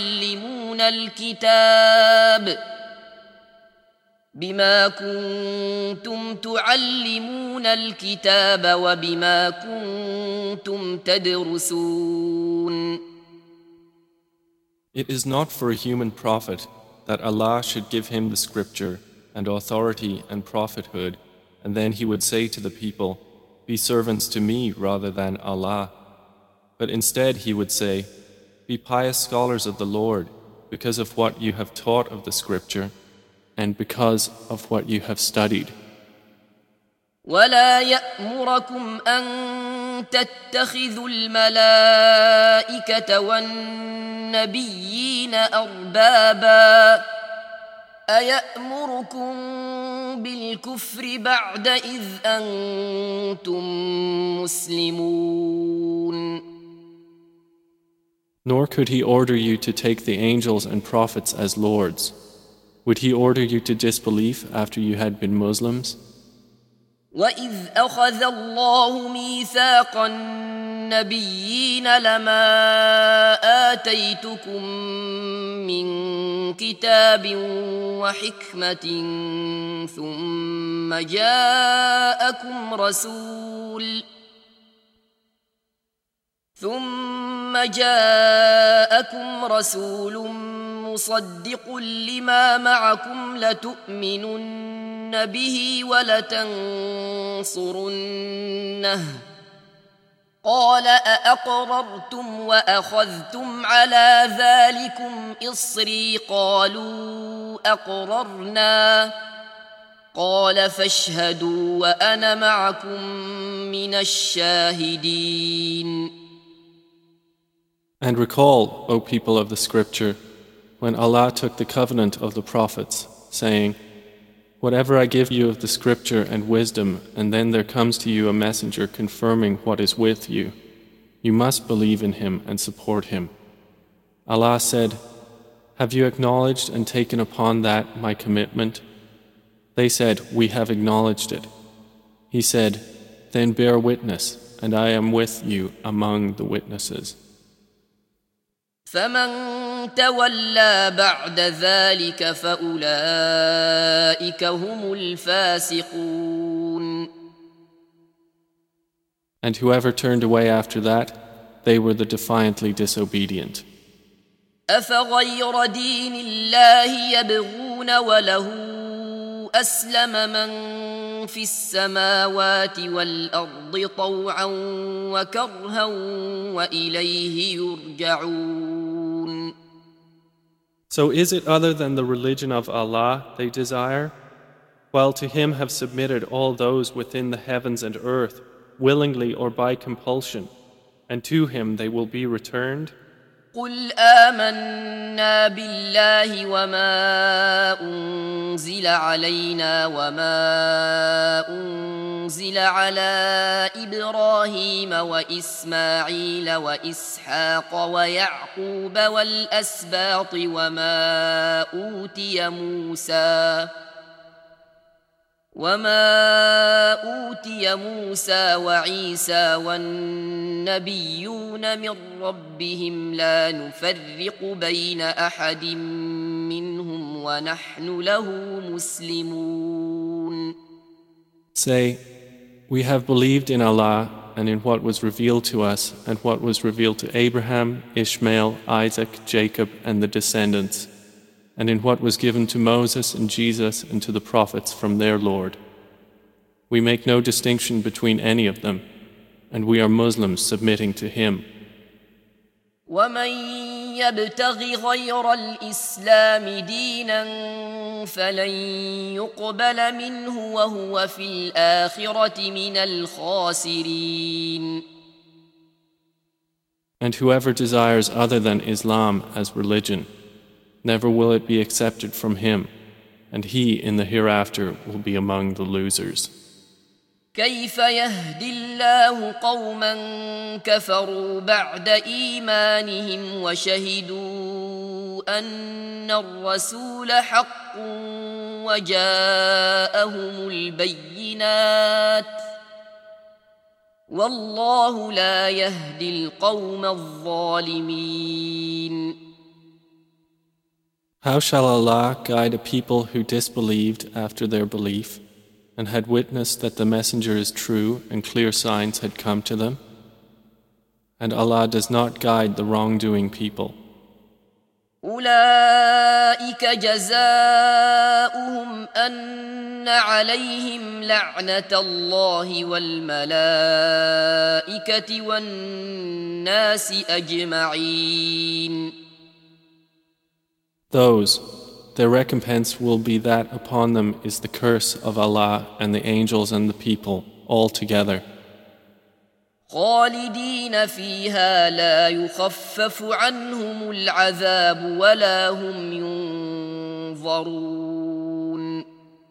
تعلمون الكتاب وبما كنتم تدرسون. It is not for a human prophet that Allah should give him the scripture and authority and prophethood, and then he would say to the people, be servants to me rather than Allah. But instead he would say, be pious scholars of the Lord because of what you have taught of the scripture and because of what you have studied. ولا يأمركم أن تتخذوا الملائكة والنبيين أربابا أيأمركم بالكفر بعد إذ أنتم مسلمون. Nor could he order you to take the angels and prophets as lords. Would he order you to disbelief after you had been Muslims? وَإِذْ أَخَذَ اللَّهُ مِيثَاقَ النَّبِيِّينَ لَمَا آتَيْتُكُم مِّن كِتَابٍ وَحِكْمَةٍ ثُمَّ جاءكم رسول مصدق لما معكم لتؤمنن به ولتنصرنه قال أأقررتم وأخذتم على ذلكم إصري قالوا أقررنا قال فاشهدوا وأنا معكم من الشاهدين. And recall, O people of the scripture, when Allah took the covenant of the prophets, saying, "Whatever I give you of the scripture and wisdom, and then there comes to you a messenger confirming what is with you, you must believe in him and support him." Allah said, "Have you acknowledged and taken upon that my commitment?" They said, "We have acknowledged it." He said, "Then bear witness, and I am with you among the witnesses." فمن تولى بعد ذلك فأولئك هم الفاسقون. And whoever turned away after that, they were the defiantly disobedient. أفغير دين الله يبغون وله أسلم من في السماوات والأرض طوعا وكرها وإليه يرجعون. So is it other than the religion of Allah they desire? While to Him have submitted all those within the heavens and earth, willingly or by compulsion, and to Him they will be returned? قل آمنا بالله وما أنزل علينا وما أنزل على إبراهيم وإسماعيل وإسحاق ويعقوب والأسباط وما أوتي موسى وعيسى والنبيون من ربهم لا نفرق بين أحد منهم ونحن له مسلمون. Say, we have believed in Allah and in what was revealed to us and what was revealed to Abraham, Ishmael, Isaac, Jacob and the descendants, and in what was given to Moses and Jesus and to the prophets from their Lord. We make no distinction between any of them, and we are Muslims submitting to Him. ومن يبتغ غير الإسلام دينا فلن يقبل منه وهو في الآخرة من الخاسرين. And whoever desires other than Islam as religion, never will it be accepted from him, and he in the hereafter will be among the losers. كيف يهدي الله قوما كفروا بعد إيمانهم وشهدوا أن الرسول حق وجاءهم البينات والله لا يهدي القوم الظالمين. How shall Allah guide a people who disbelieved after their belief and had witnessed that the messenger is true and clear signs had come to them? And Allah does not guide the wrongdoing people. أولئك جزاؤهم أن عليهم لعنة الله والملائكة والناس أجمعين. Those, their recompense will be that upon them is the curse of Allah and the angels and the people all together. خالدين فيها لا يخفف عنهم العذاب ولا هم ينظرون.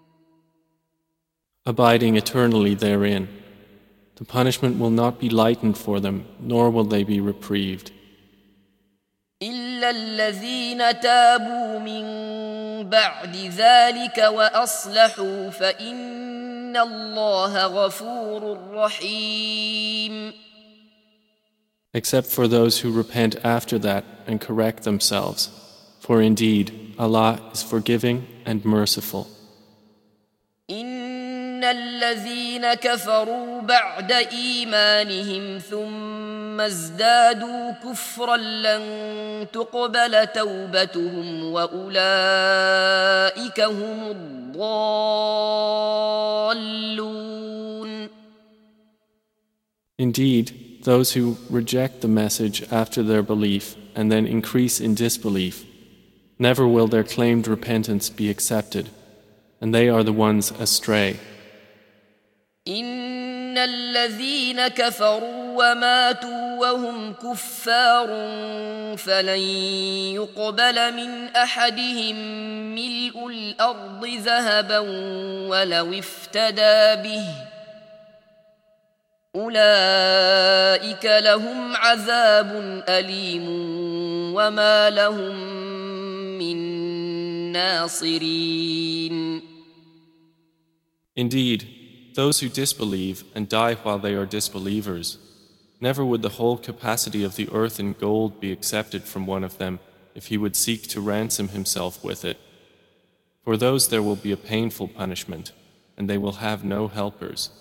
Abiding eternally therein. The punishment will not be lightened for them, nor will they be reprieved. إلا الذين تابوا من بعد ذلك وأصلحوا فإن الله غفور رحيم. Except for those who repent after that and correct themselves, for indeed Allah is forgiving and merciful. إن الذين كفروا بعد إيمانهم ثم ازدادوا كفرا لن تقبل توبتهم وأولئك هم الضالون. Indeed, those who reject the message after their belief and then increase in disbelief, never will their claimed repentance be accepted, and they are the ones astray. إن الذين كفروا وماتوا وهم كفار فلن يقبل من أحدهم ملء الأرض ذهبا ولو افتدى به أولئك لهم عذاب أليم وما لهم من ناصرين. Indeed, those who disbelieve and die while they are disbelievers, never would the whole capacity of the earth in gold be accepted from one of them if he would seek to ransom himself with it. For those there will be a painful punishment, and they will have no helpers.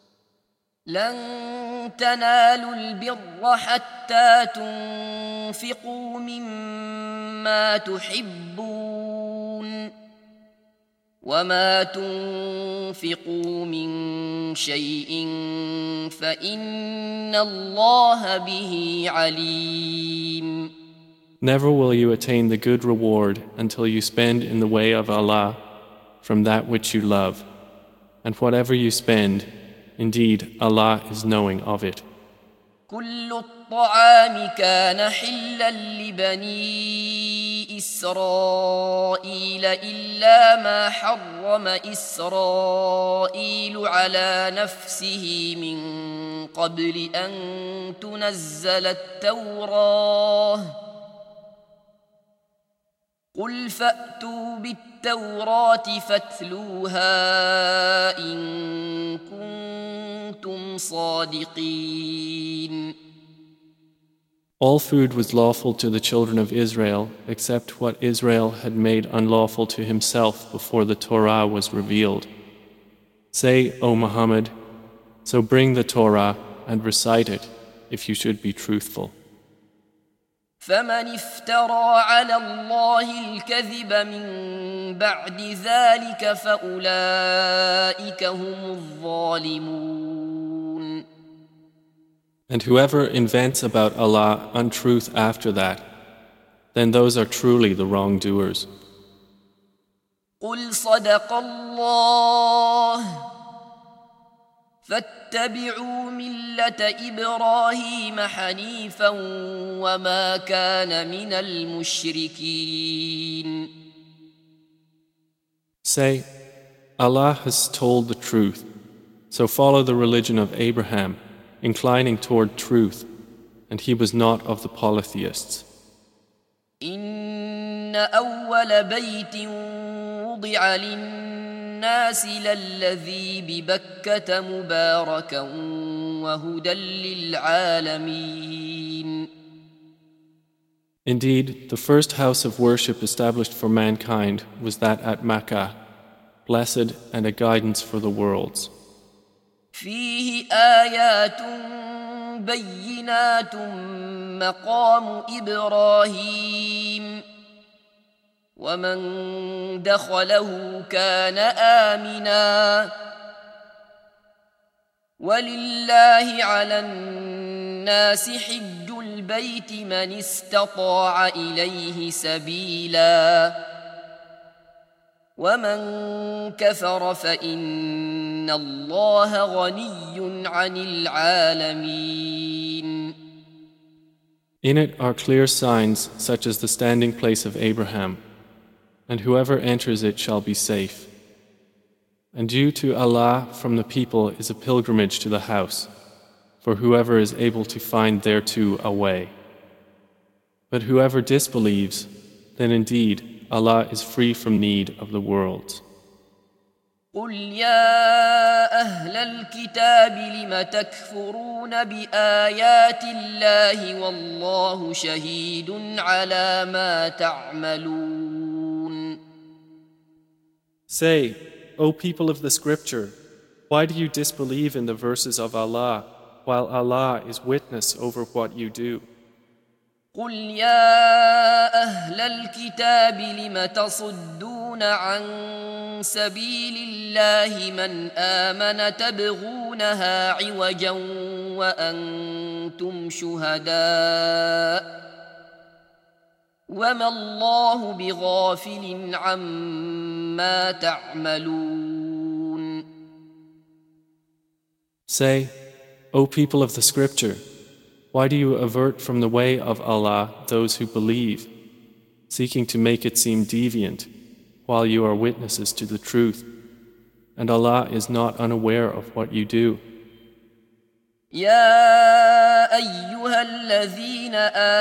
لن تنالوا البر حتى تنفقوا مما تحبون وما تنفقوا من شيء فإن الله به عليم. Never will you attain the good reward until you spend in the way of Allah from that which you love. And whatever you spend, indeed Allah is knowing of it. كل الطعام كان حلا لبني إسرائيل إلا ما حرم إسرائيل على نفسه من قبل أن تنزل التوراة قل فأتوا بالتوراة فاتلوها إن كنتم صادقين. All food was lawful to the children of Israel except what Israel had made unlawful to himself before the Torah was revealed. Say, O Muhammad, so bring the Torah and recite it if you should be truthful. فمن افترى على الله الكذب من بعد ذلك فأولئك هم الظالمون. And whoever invents about Allah untruth after that, then those are truly the wrongdoers. قل صدق الله فاتبعوا ملة إبراهيم حنيفا وما كان من المشركين. Say, Allah has told the truth, so follow the religion of Abraham, inclining toward truth, and he was not of the polytheists. إن أول بيت وضع للناس للذي ببكة مباركا وهدى للعالمين. Indeed, the first house of worship established for mankind was that at Makkah, blessed and a guidance for the worlds. فيه آيات بينات مقام إبراهيم ومن دخله كان آمنا ولله على الناس حج البيت من استطاع إليه سبيلا ومن كفر فإن الله غني عن العالمين. In it are clear signs such as the standing place of Abraham, and whoever enters it shall be safe. And due to Allah from the people is a pilgrimage to the house, for whoever is able to find thereto a way. But whoever disbelieves, then indeed Allah is free from need of the worlds. قل يا أهل الكتاب لم تكفرون بآيات الله والله شهيد على ما تعملون. Say, O people of the scripture, why do you disbelieve in the verses of Allah while Allah is witness over what you do? قل يا أهل الكتاب لم تصدون عن سبيل الله من آمن تبغونها عوجا وأنتم شهداء وما الله بغافل عما تعملون. Say, O people of the scripture, why do you avert from the way of Allah those who believe, seeking to make it seem deviant, while you are witnesses to the truth, and Allah is not unaware of what you do? يا أيها الذين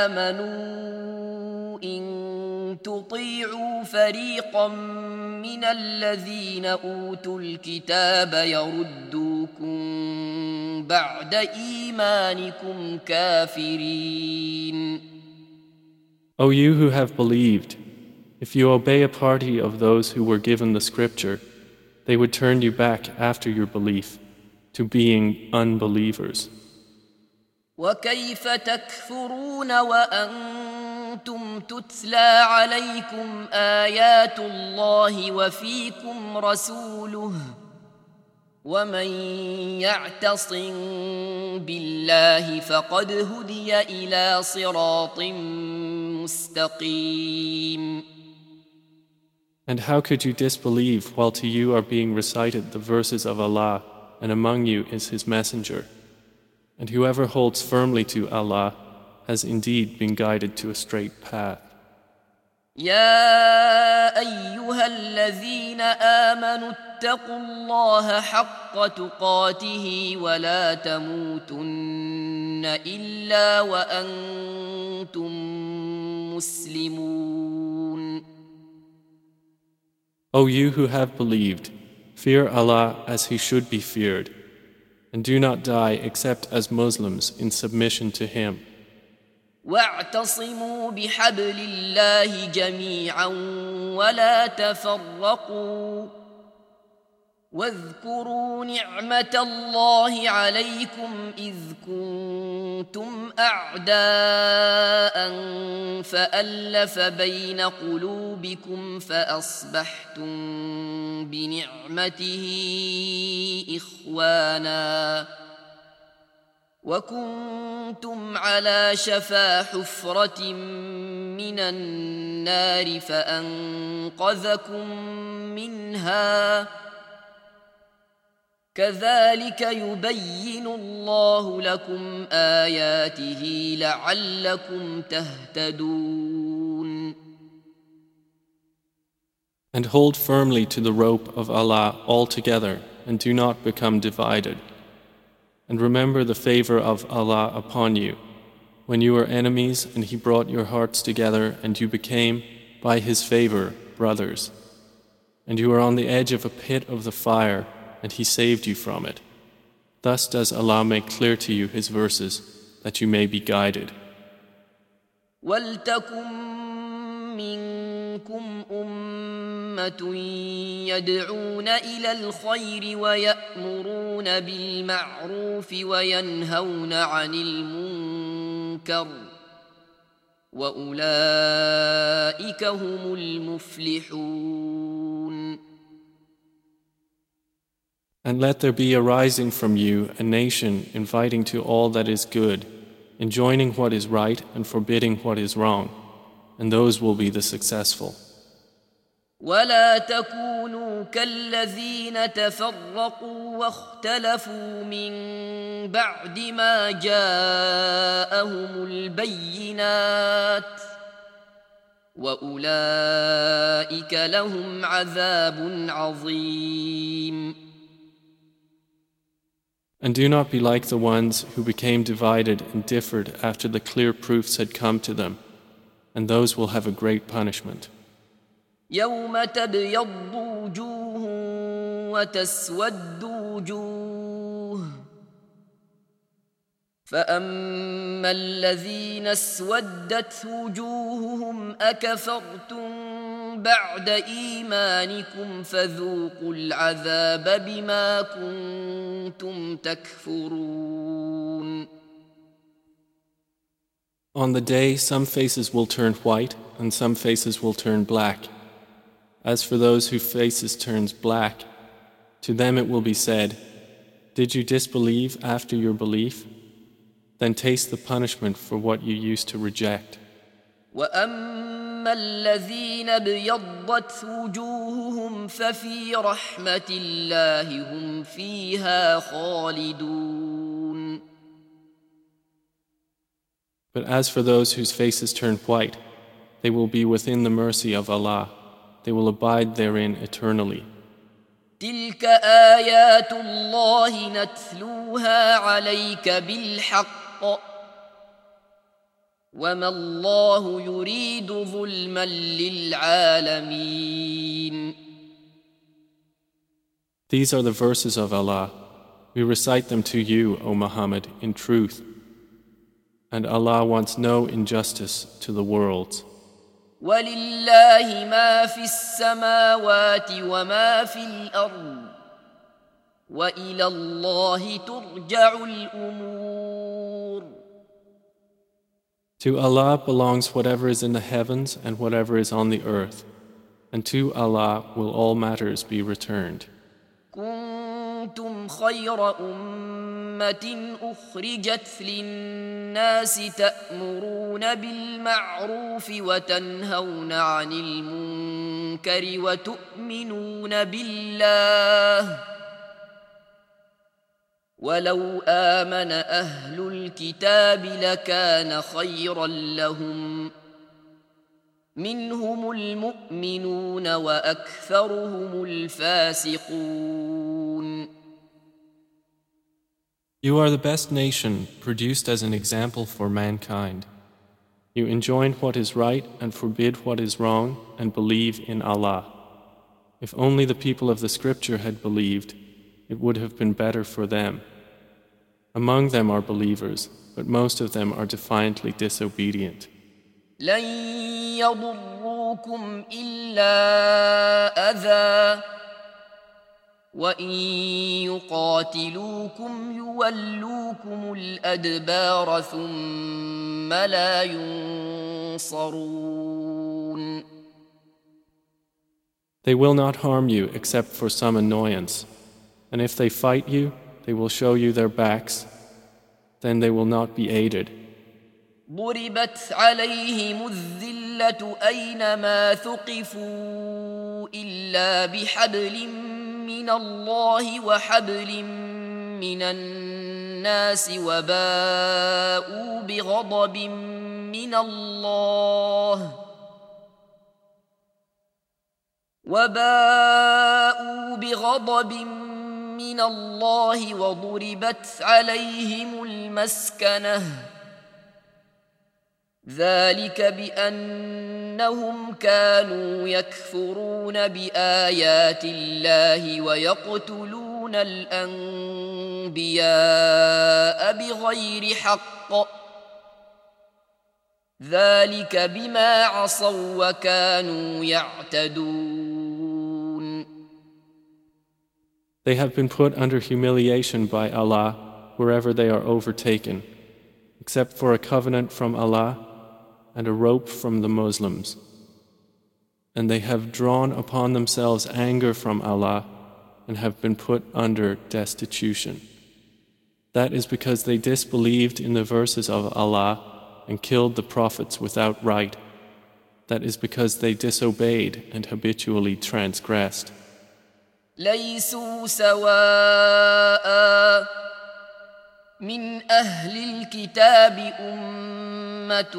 آمنوا إن تطيعوا فريقا من الذين أوتوا الكتاب يردوكم بعد إيمانكم كافرين. O you who have believed, if you obey a party of those who were given the scripture, they would turn you back after your belief to being unbelievers. وكيف تكفرون وأنتم تتلى عليكم آيات الله وفيكم رسوله ومن يعتصم بالله فقد هدي إلى صراط مستقيم. And how could you disbelieve while to you are being recited the verses of Allah, and among you is His Messenger? And whoever holds firmly to Allah has indeed been guided to a straight path. يا أيها الذين آمنوا اتقوا الله حق تقاته ولا تموتن إلا وأنتم مسلمون. O you who have believed, fear Allah as He should be feared, and do not die except as Muslims in submission to Him. واعتصموا بحبل الله جميعا ولا تفرقوا واذكروا نعمة الله عليكم إذ كنتم أعداء فألف بين قلوبكم فأصبحتم بنعمته إخوانا وكنتم على شفا حفرة من النار فأنقذكم منها كذلك يبين الله لكم آياته لعلكم تهتدون. And hold firmly to the rope of Allah altogether and do not become divided. And remember the favor of Allah upon you, when you were enemies and He brought your hearts together and you became, by His favor, brothers. And you were on the edge of a pit of the fire and He saved you from it. Thus does Allah make clear to you His verses, that you may be guided. وَلْتَكُن مِّنكُمْ أُمَّةٌ يَدْعُونَ إِلَى الْخَيْرِ وَيَأْمُرُونَ بِالْمَعْرُوفِ وَيَنْهَوْنَ عَنِ الْمُنكَرِ وَأُولَئِكَ هُمُ الْمُفْلِحُونَ. And let there be arising from you a nation inviting to all that is good, enjoining what is right and forbidding what is wrong, and those will be the successful. ولا تكونوا كالذين تفرقوا واختلفوا من بعد ما جاءهم البينات وأولئك لهم عذاب عظيم. And do not be like the ones who became divided and differed after the clear proofs had come to them, and those will have a great punishment. يوم تبيض وجوه وتسود وجوه فأما الذين اسودت وجوههم أكفرتم بعد إيمانكم فذوقوا العذاب بما كنتم تكفرون. On the day, some faces will turn white and some faces will turn black. As for those whose faces turns black, to them it will be said, "Did you disbelieve after your belief? Then taste the punishment for what you used to reject." وَأَمَّا الَّذِينَ ابْيَضَّتْ وُجُوهُهُمْ فَفِي رَحْمَةِ اللَّهِ هُمْ فِيهَا خَالِدُونَ. But as for those whose faces turn white, they will be within the mercy of Allah. They will abide therein eternally. تِلْكَ آيَاتُ اللَّهِ نَتْلُوهَا عَلَيْكَ بِالْحَقِّ وَمَا اللَّهُ يُرِيدُ ظُلْمًا لِلْعَالَمِينَ. These are the verses of Allah. We recite them to you, O Muhammad, in truth. And Allah wants no injustice to the worlds. وَلِلَّهِ مَا فِي السَّمَاوَاتِ وَمَا فِي الْأَرْضِ وَإِلَى اللَّهِ تُرْجَعُ الْأُمُورُ. To Allah belongs whatever is in the heavens and whatever is on the earth, and to Allah will all matters be returned. كنتم خير أمة أخرجت للناس تأمرون بالمعروف وتنهون عن المنكر وتؤمنون بالله ولو آمن أهل الكتاب لكان خيرا لهم منهم المؤمنون وأكثرهم الفاسقون. You are the best nation produced as an example for mankind. You enjoin what is right and forbid what is wrong and believe in Allah. If only the people of the scripture had believed, it would have been better for them. Among them are believers, but most of them are defiantly disobedient. لن يضروكم إلا أذى وإن يقاتلوكم يولوكم الأدبار ثم لا ينصرون. They will not harm you except for some annoyance, and if they fight you, they will show you their backs, then they will not be aided. ضربت عليهم الذلة أينما ثقفوا إلا بحبل من الله وحبل من الناس وباءوا بغضب من الله وضربت عليهم المسكنة ذلك بأنهم كانوا يكفرون بآيات الله ويقتلون الأنبياء بغير حق ذلك بما عصوا وكانوا يعتدون. They have been put under humiliation by Allah wherever they are overtaken, except for a covenant from Allah and a rope from the Muslims. And they have drawn upon themselves anger from Allah and have been put under destitution. That is because they disbelieved in the verses of Allah and killed the prophets without right. that is because they disobeyed and habitually transgressed. ليسوا سواء من أهل الكتاب أمة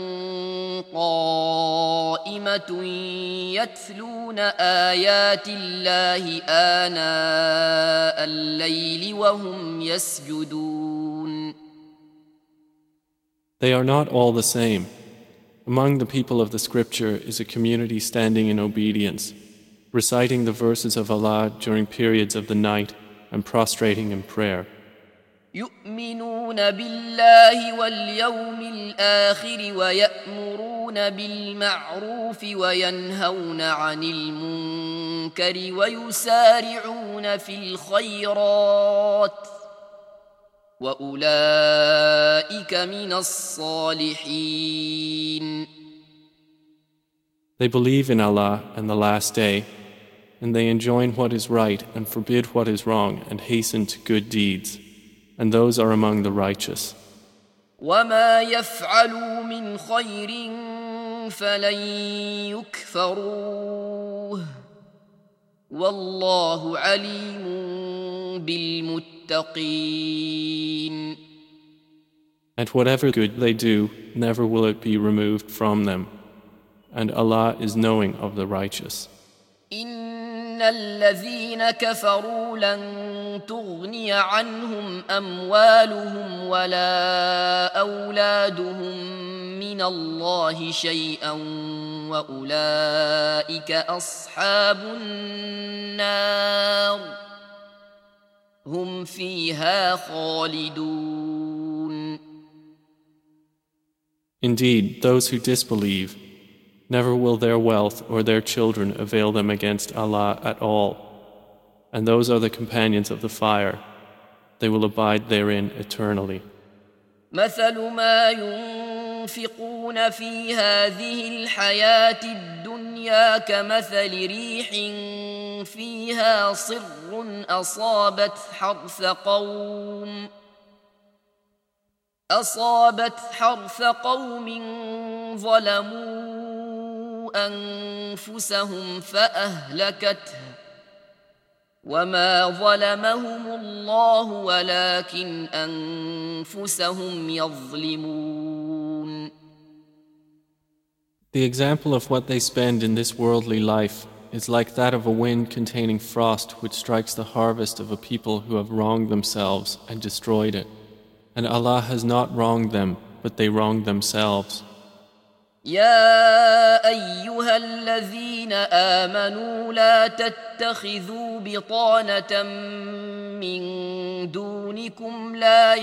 قائمة يتلون آيات الله آناء الليل وهم يسجدون. They are not all the same. Among the people of the scripture is a community standing in obedience, reciting the verses of Allah during periods of the night and prostrating in prayer. يؤمنون بالله واليوم الآخر ويأمرون بالمعروف وينهون عن المنكر ويسارعون في الخيرات وأولئك من الصالحين. They believe in Allah and the last day, and they enjoin what is right and forbid what is wrong and hasten to good deeds, and those are among the righteous. وما يفعلوا من خير فلن يكفروه والله عليم بالمتقين. And whatever good they do, never will it be removed from them, and Allah is knowing of the righteous. إن الذين كفروا لن تغني عنهم أموالهم ولا أولادهم من الله شيئا وأولئك أصحاب النار هم فيها خالدون. Indeed, those who disbelieve, never will their wealth or their children avail them against Allah at all, and those are the companions of the fire. They will abide therein eternally. مثل ما ينفقون في هذه الحياة الدنيا كمثل ريح فيها صر أصابت حرث قوم ظلموا أنفسهم فأهلكته وما ظلمهم الله ولكن أنفسهم يظلمون. The example of what they spend in this worldly life is like that of a wind containing frost which strikes the harvest of a people who have wronged themselves and destroyed it. And Allah has not wronged them, but they wronged themselves. يا أيها الذين آمنوا لا تتخذوا بطانة من دونكم لا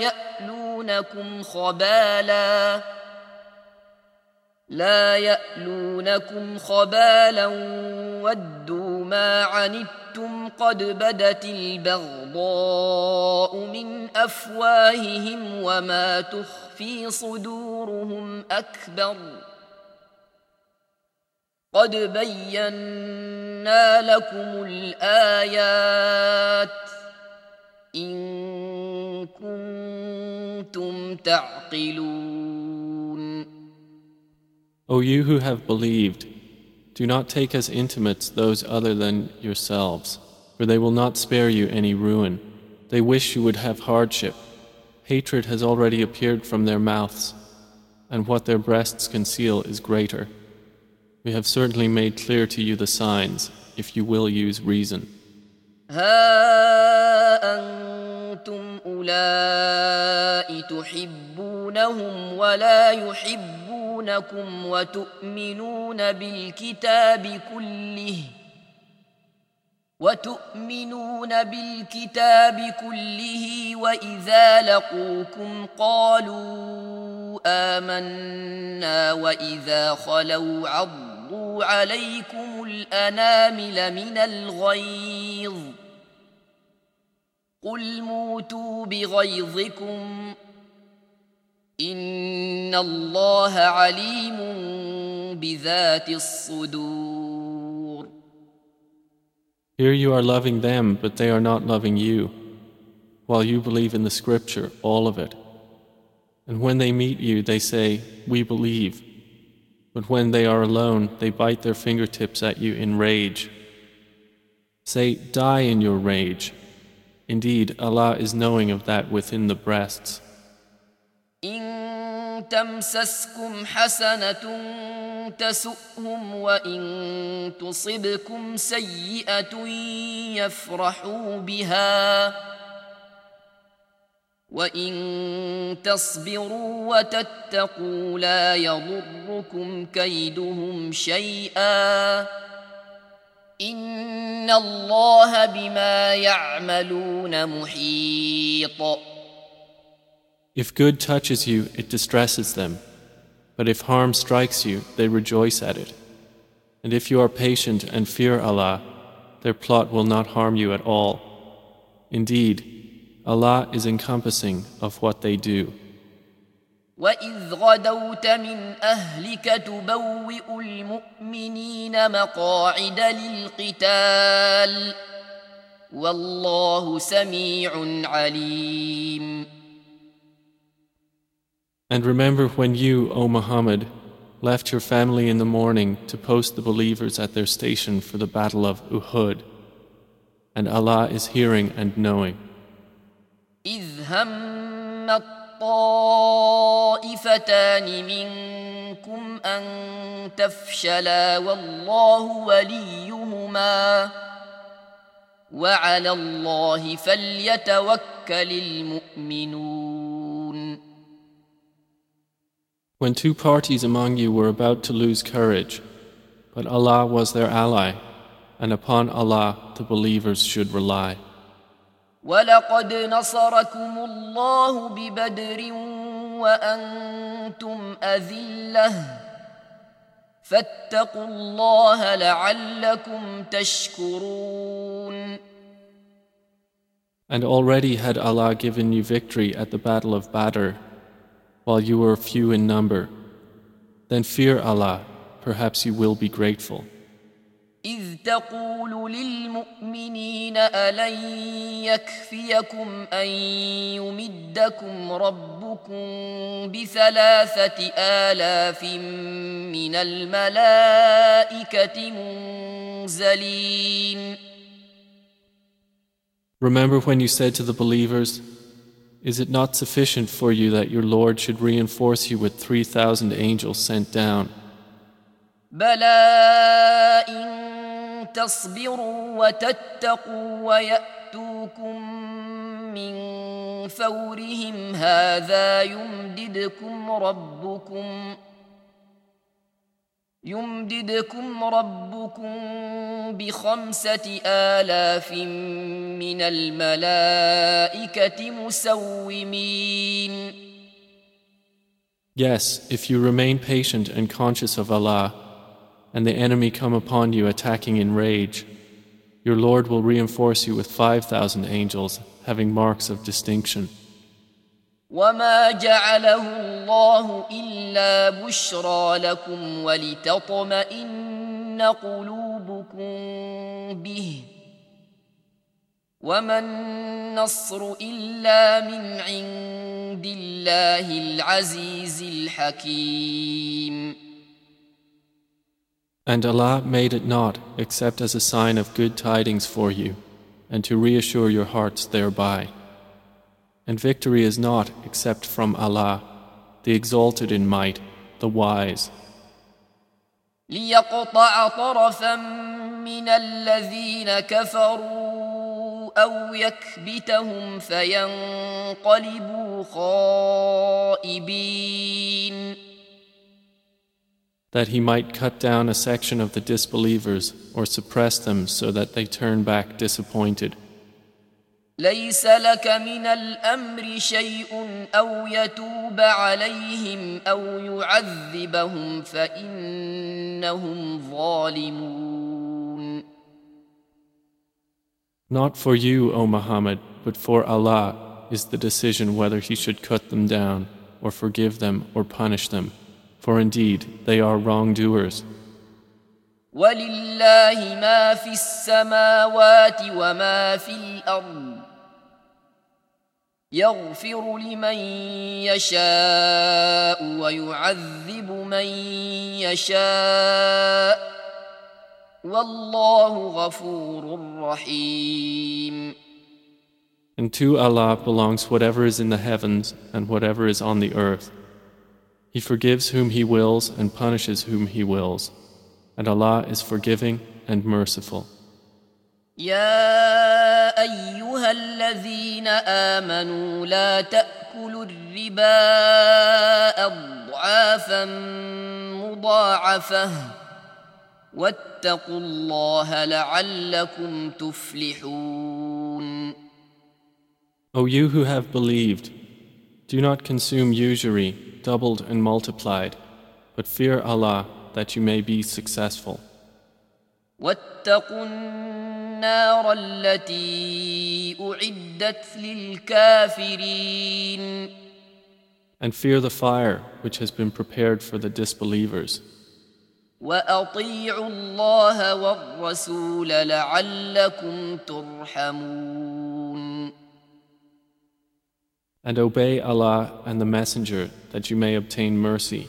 يألونكم خبالا ودوا ما عنتم قد بدت البغضاء من أفواههم وما تخفي صدورهم أكبر قد بينا لكم الآيات إن كنتم تعقلون. O you who have believed, do not take as intimates those other than yourselves, for they will not spare you any ruin. They wish you would have hardship. Hatred has already appeared from their mouths, and what their breasts conceal is greater. We have certainly made clear to you the signs, if you will use reason. ها أنتم أولئك تحبونهم ولا يحبونكم وتؤمنون بالكتاب كله وإذا لقوكم قالوا آمنا وإذا خلوا عضوا عليكم الأنامل من الغيظ قل موتوا بغيظكم إن الله عليم بذات الصدور. Here you are loving them, but they are not loving you, while you believe in the scripture, all of it. And when they meet you, they say, "We believe." But when they are alone, they bite their fingertips at you in rage. Say, die in your rage. Indeed, Allah is knowing of that within the breasts. إن تمسسكم حسنة تسؤهم وإن تصبكم سيئة يفرحوا بها وإن تصبروا وتتقوا لا يضركم كيدهم شيئا إن الله بما يعملون محيط. If good touches you, it distresses them. But if harm strikes you, they rejoice at it. And if you are patient and fear Allah, their plot will not harm you at all. Indeed, Allah is encompassing of what they do. وَإِذْ غَدَوْتَ مِنْ أَهْلِكَ تُبَوِّئُ الْمُؤْمِنِينَ مَقَاعِدَ لِلْقِتَالِ وَاللَّهُ سَمِيعٌ عَلِيمٌ. And remember when you, O Muhammad, left your family in the morning to post the believers at their station for the battle of Uhud. And Allah is hearing and knowing. إِذْ هَمَّ الطَّائِفَتَانِ مِنكُمْ أَن تَفْشَلَا وَاللَّهُ وَلِيُّهُمَا وَعَلَى اللَّهِ فَلْيَتَوَكَّلِ الْمُؤْمِنُونَ. When two parties among you were about to lose courage, but Allah was their ally, and upon Allah the believers should rely. وَلَقَدْ نَصَرَكُمُ اللَّهُ بِبَدْرٍ وَأَنْتُمْ أَذِلَّةٌ فَاتَّقُوا اللَّهَ لَعَلَّكُمْ تَشْكُرُونَ. And already had Allah given you victory at the battle of Badr, while you were few in number. Then fear Allah, perhaps you will be grateful. إذ تقول للمؤمنين ألن يكفيكم أن يمدكم ربكم ب3,000 من الملائكة منزلين. Remember when you said to the believers, is it not sufficient for you that your Lord should reinforce you with 3,000 angels sent down? بلى إن تصبروا وتتقوا ويأتوكم من فورهم هذا يمددكم ربكم ب5,000 من الملائكة مسومين. Yes, if you remain patient and conscious of Allah, and the enemy come upon you attacking in rage, your Lord will reinforce you with 5,000 angels having marks of distinction. وما جعله الله إلا بشرى لكم ولتطمئن قلوبكم به وما النصر إلا من عند الله العزيز الحكيم. And Allah made it not except as a sign of good tidings for you, and to reassure your hearts thereby. And victory is not except from Allah, the exalted in might, the wise. ليقطع طرفا من الذين كفروا أو يكبتهم فينقلبوا خائبين. That he might cut down a section of the disbelievers or suppress them so that they turn back disappointed. ليس لك من الأمر شيء أو يتوب عليهم أو يعذبهم فإنهم ظالمون. Not for you, O Muhammad, but for Allah is the decision whether he should cut them down or forgive them or punish them. For indeed, they are wrongdoers. وَلِلَّهِ مَا فِي السَّمَاوَاتِ وَمَا فِي الْأَرْضِ يغفر لمن يشاء ويعذب من يشاء والله غفور رحيم. And to Allah belongs whatever is in the heavens and whatever is on the earth. He forgives whom He wills and punishes whom He wills. And Allah is forgiving and merciful. يا أيها الذين آمنوا لا تأكلوا الربا أضعافا مضاعفة واتقوا الله لعلكم تفلحون. O you who have believed, do not consume usury doubled and multiplied, but fear Allah that you may be successful. واتقوا النار التي أعدت للكافرين. And fear the fire which has been prepared for the disbelievers. وأطيعوا الله والرسول لعلكم ترحمون. And obey Allah and the Messenger that you may obtain mercy.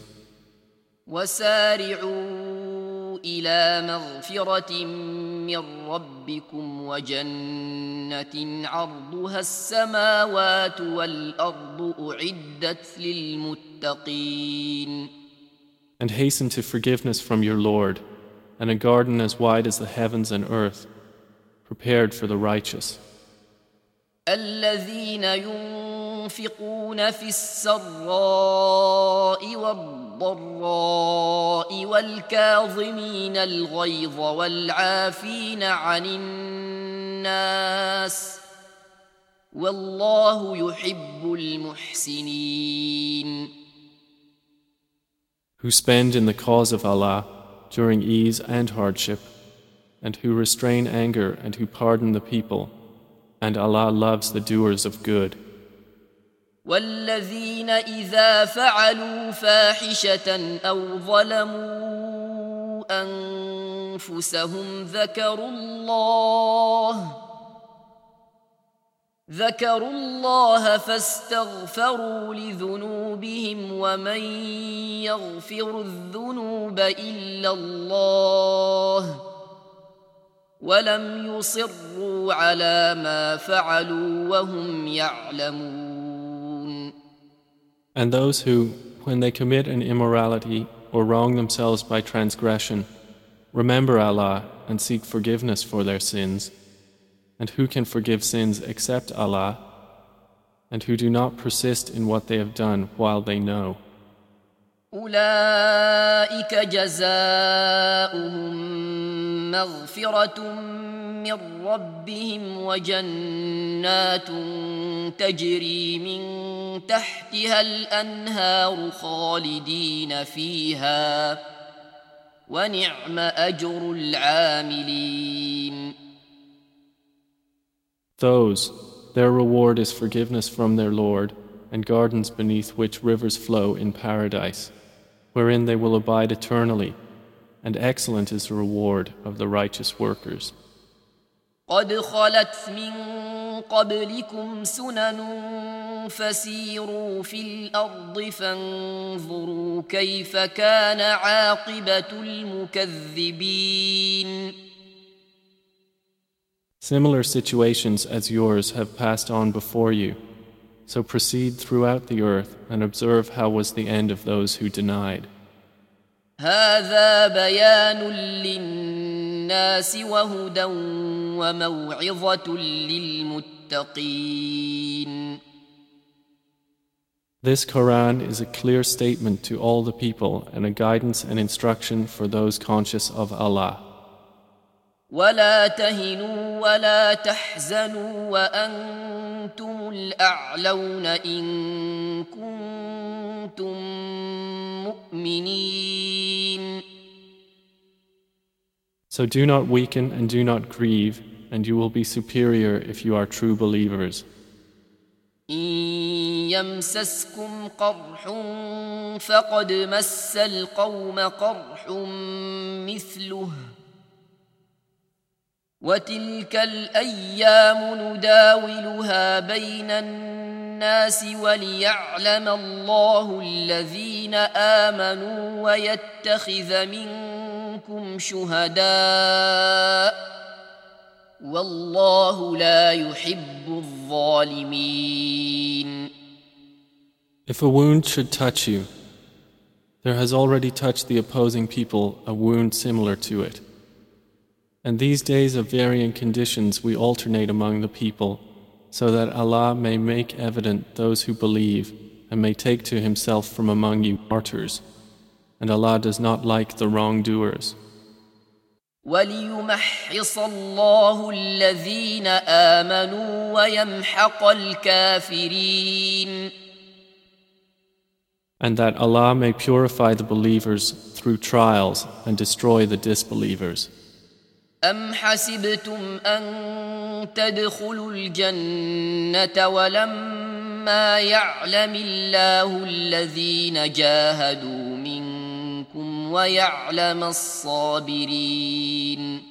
وسارعوا إلى مغفرة من ربكم وجنة عرضها السماوات والأرض أعدت للمتقين. And hasten to forgiveness from your Lord, and a garden as wide as the heavens and earth, prepared for the righteous. الذين ينفقون في السراء والضراء والكاظمين الغيظ والعافين عن الناس والله يحب المحسنين. Who spend in the cause of Allah during ease and hardship, and who restrain anger and who pardon the people, and Allah loves the doers of good. والذين إذا فعلوا فاحشة أو ظلموا أنفسهم ذكروا الله فاستغفروا لذنوبهم ومن يغفر الذنوب إلا الله ولم يصروا على ما فعلوا وهم يعلمون. And those who, when they commit an immorality or wrong themselves by transgression, remember Allah and seek forgiveness for their sins. And who can forgive sins except Allah? And who do not persist in what they have done while they know. أولئك جزاؤهم مغفرة من ربهم وجنات تجري من تحتها الأنهار خالدين فيها ونعم أجر العاملين. Those, their reward is forgiveness from their Lord and gardens beneath which rivers flow in paradise, wherein they will abide eternally, and excellent is the reward of the righteous workers. قد خلت من قبلكم سنن فسيروا في الأرض فانظروا كيف كان عاقبة المكذبين. Similar situations as yours have passed on before you, so proceed throughout the earth and observe how was the end of those who denied. هذا بيان للناس وهدى وموعظة للمتقين. This Quran is a clear statement to all the people and a guidance and instruction for those conscious of Allah. ولا تهنوا ولا تحزنوا وأنتم الأعلون إن كنتم مؤمنين. So do not weaken and do not grieve, and you will be superior if you are true believers. إن يمسسكم قرح فقد مس القوم قرح مثله وتلك الأيام نداولها بين الناس الناس وليعلم الله الذين آمنوا ويتخذ منكم شهداء والله لا يحب الظالمين. If a wound should touch you, there has already touched the opposing people a wound similar to it. And these days of varying conditions we alternate among the people, so that Allah may make evident those who believe and may take to Himself from among you martyrs. And Allah does not like the wrongdoers. وَلِيُمَحِّصَ اللَّهُ الَّذِينَ آمَنُوا وَيَمْحَقَ الْكَافِرِينَ. And that Allah may purify the believers through trials and destroy the disbelievers. أَمْ حَسِبْتُمْ أَن تَدْخُلُوا الْجَنَّةَ وَلَمَّا يَعْلَمِ اللَّهُ الَّذِينَ جَاهَدُوا مِنكُمْ وَيَعْلَمَ الصَّابِرِينَ.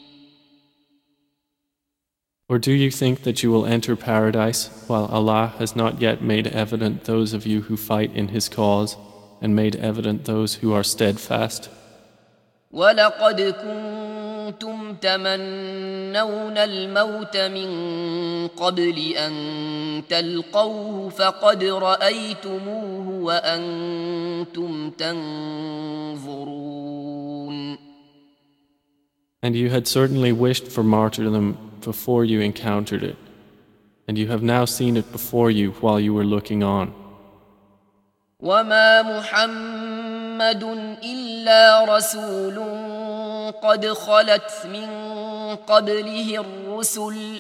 Or do you think that you will enter paradise while Allah has not yet made evident those of you who fight in His cause and made evident those who are steadfast? وَلَقَدْ كُنْتُمْ تَمَنَّوْنَ الْمَوْتَ مِنْ قَبْلِ أَنْ تَلْقَوْهُ فَقَدْ رَأَيْتُمُوهُ وَأَنْتُمْ تَنْظُرُونَ. And you had certainly wished for martyrdom before you encountered it, and you have now seen it before you while you were looking on. وَمَا مُحَمَّدٌ إِلَّا رَسُولٌ قَدْ خَلَتْ مِنْ قَبْلِهِ الرُّسُلُ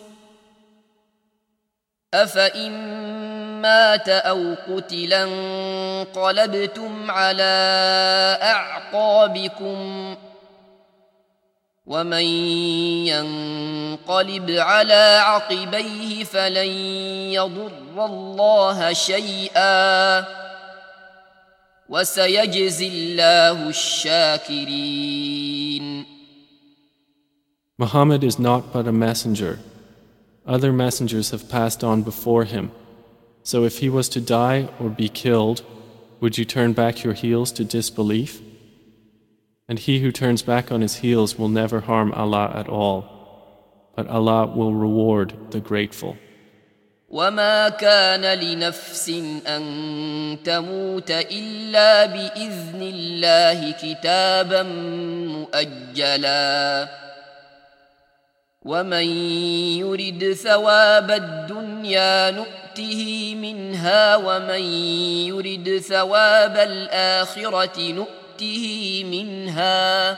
أَفَإِنْ مَاتَ أَوْ قُتِلَ انقَلَبْتُمْ عَلَى أَعْقَابِكُمْ وَمَنْ يَنْقَلِبْ عَلَى عَقِبَيْهِ فَلَنْ يَضُرَّ اللَّهَ شَيْئًا وَسَيَجْزِي اللَّهُ الشَّاكِرِينَ. Muhammad is not but a messenger. Other messengers have passed on before him. So if he was to die or be killed, would you turn back your heels to disbelief? And he who turns back on his heels will never harm Allah at all, but Allah will reward the grateful. وَمَا كَانَ لِنَفْسٍ أَن تَمُوتَ إِلَّا بِإِذْنِ اللَّهِ كِتَابًا مُؤَجَّلًا وَمَن يُرِدْ ثَوَابَ الدُّنْيَا نُؤْتِهِ مِنْهَا وَمَن يُرِدْ ثَوَابَ الْآخِرَةِ نُؤْتِهِ مِنْهَا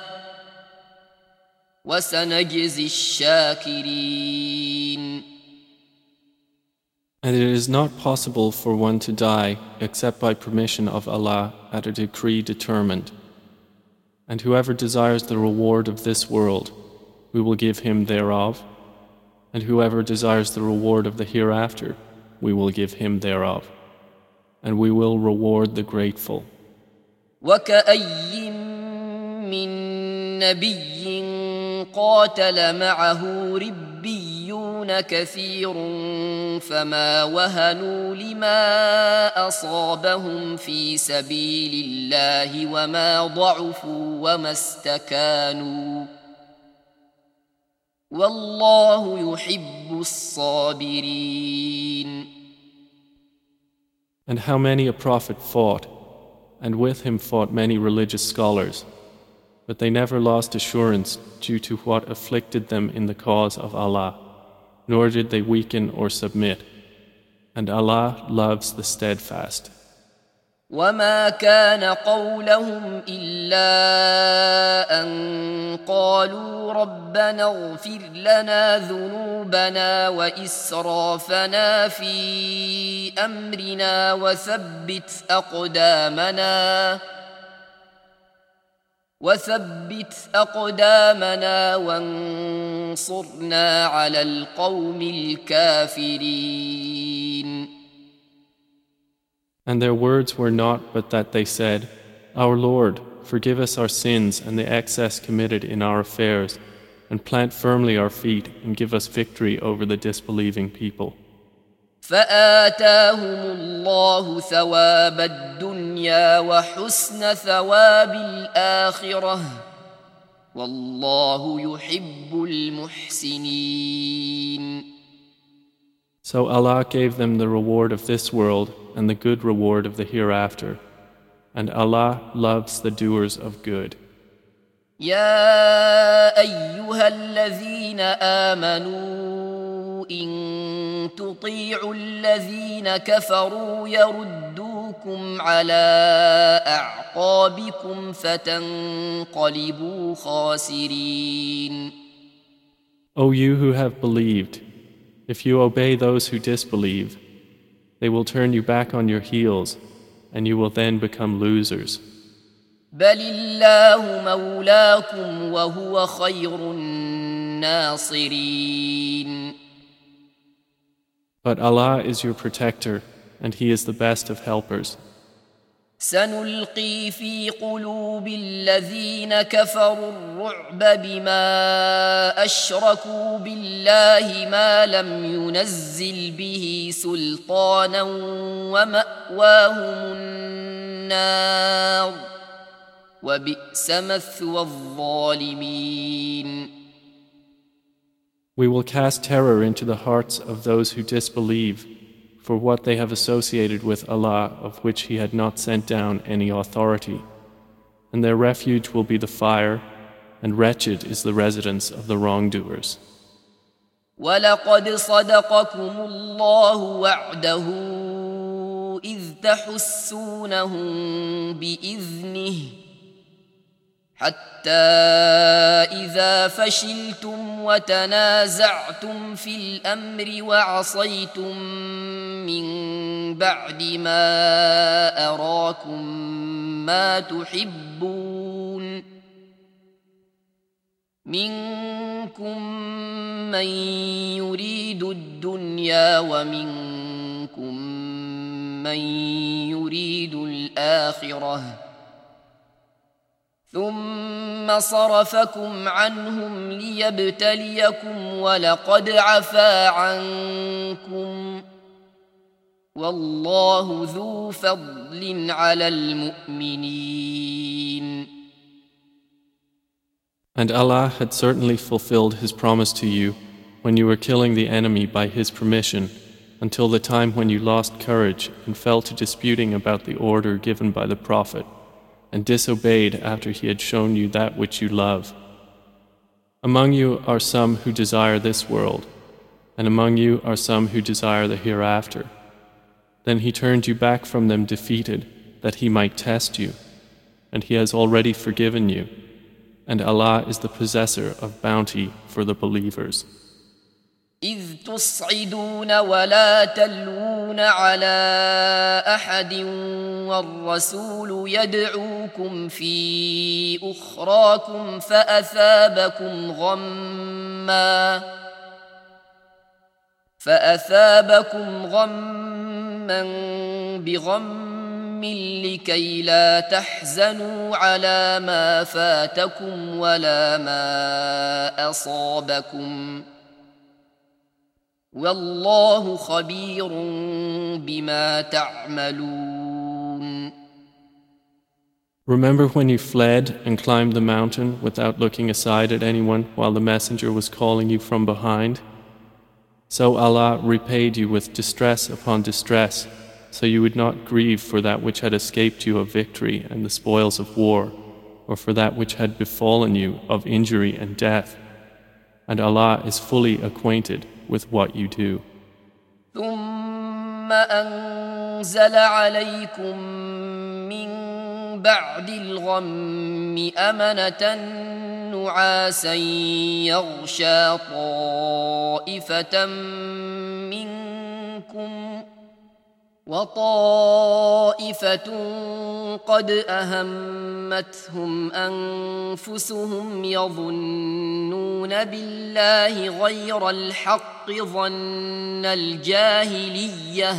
وَسَنَجْزِي الشَّاكِرِينَ. And it is not possible for one to die except by permission of Allah at a decree determined. And whoever desires the reward of this world, we will give him thereof. And whoever desires the reward of the hereafter, we will give him thereof. And we will reward the grateful. وَكَأَيٍّ مِّن نَّبِيٍّ قَاتَلَ مَعَهُ رِبِّيُّونَ كَثِيرٌ فَمَا وَهَنُوا لِمَا أَصَابَهُمْ فِي سَبِيلِ اللَّهِ وَمَا ضَعُفُوا وَمَا اسْتَكَانُوا وَاللَّهُ يُحِبُّ الصَّابِرِينَ. And how many a prophet fought, and with him fought many religious scholars, but they never lost assurance due to what afflicted them in the cause of Allah, nor did they weaken or submit. And Allah loves the steadfast. وَمَا كَانَ قَوْلَهُمْ إِلَّا أَن قَالُوا رَبَّنَا اغْفِرْ لَنَا ذُنُوبَنَا وَإِسْرَافَنَا فِي أَمْرِنَا وثبت أقدامنا وانصرنا على القوم الكافرين. And their words were not but that they said, Our Lord, forgive us our sins and the excess committed in our affairs, and plant firmly our feet and give us victory over the disbelieving people. فآتاهم الله ثواب الدنيا وحسن ثواب الآخرة والله يحب المحسنين. So Allah gave them the reward of this world and the good reward of the hereafter, and Allah loves the doers of good. يا أيها الذين آمنوا إن تطيعوا الذين كفروا يردوكم على أعقابكم فتنقلبوا خاسرين. O you who have believed, if you obey those who disbelieve, they will turn you back on your heels, and you will then become losers. بل الله مولاكم وهو خير الناصرين. But Allah is your protector, and He is the best of helpers. سنلقي في قلوب الذين كفروا الرعب بما أشركوا بالله ما لم ينزل به سلطانا ومأواهم النار وبئس مثوى الظالمين. We will cast terror into the hearts of those who disbelieve for what they have associated with Allah of which He had not sent down any authority, and their refuge will be the fire, and wretched is the residence of the wrongdoers. وَلَقَدْ صَدَقَكُمُ اللَّهُ وَعْدَهُ إِذْ تَحُسُّونَهُم بِإِذْنِهِ حتى إذا فشلتم وتنازعتم في الأمر وعصيتم من بعد ما أراكم ما تحبون منكم من يريد الدنيا ومنكم من يريد الآخرة ثم صرفكم عنهم ليبتليكم ولقد عفا عنكم والله ذو فضل على المؤمنين. And Allah had certainly fulfilled His promise to you when you were killing the enemy by His permission, until the time when you lost courage and fell to disputing about the order given by the Prophet, and disobeyed after he had shown you that which you love. Among you are some who desire this world, and among you are some who desire the hereafter. Then He turned you back from them defeated, that He might test you, and He has already forgiven you, and Allah is the possessor of bounty for the believers. إذ تصعدون ولا تلوون على أحد والرسول يدعوكم في أخراكم فأثابكم غما بغم لكي لا تحزنوا على ما فاتكم ولا ما أصابكم والله خبير بما تعملون. Remember when you fled and climbed the mountain without looking aside at anyone while the messenger was calling you from behind? So Allah repaid you with distress upon distress, so you would not grieve for that which had escaped you of victory and the spoils of war, or for that which had befallen you of injury and death. And Allah is fully acquainted with what you do. ثم أنزل عليكم من بعد الغم أمنة نعاسا يغشى طائفة منكم وطائفة قد أهمتهم أنفسهم يظنون بالله غير الحق ظن الجاهلية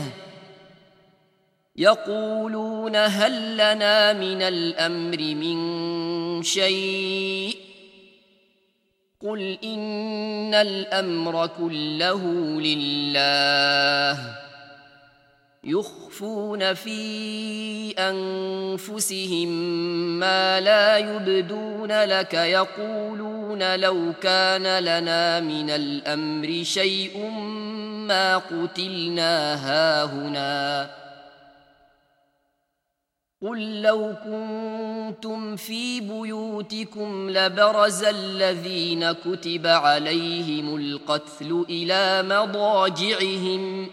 يقولون هل لنا من الأمر من شيء قل إن الأمر كله لله يخفون في أنفسهم ما لا يبدون لك يقولون لو كان لنا من الأمر شيء ما قتلنا هاهنا قل لو كنتم في بيوتكم لبرز الذين كتب عليهم القتل إلى مضاجعهم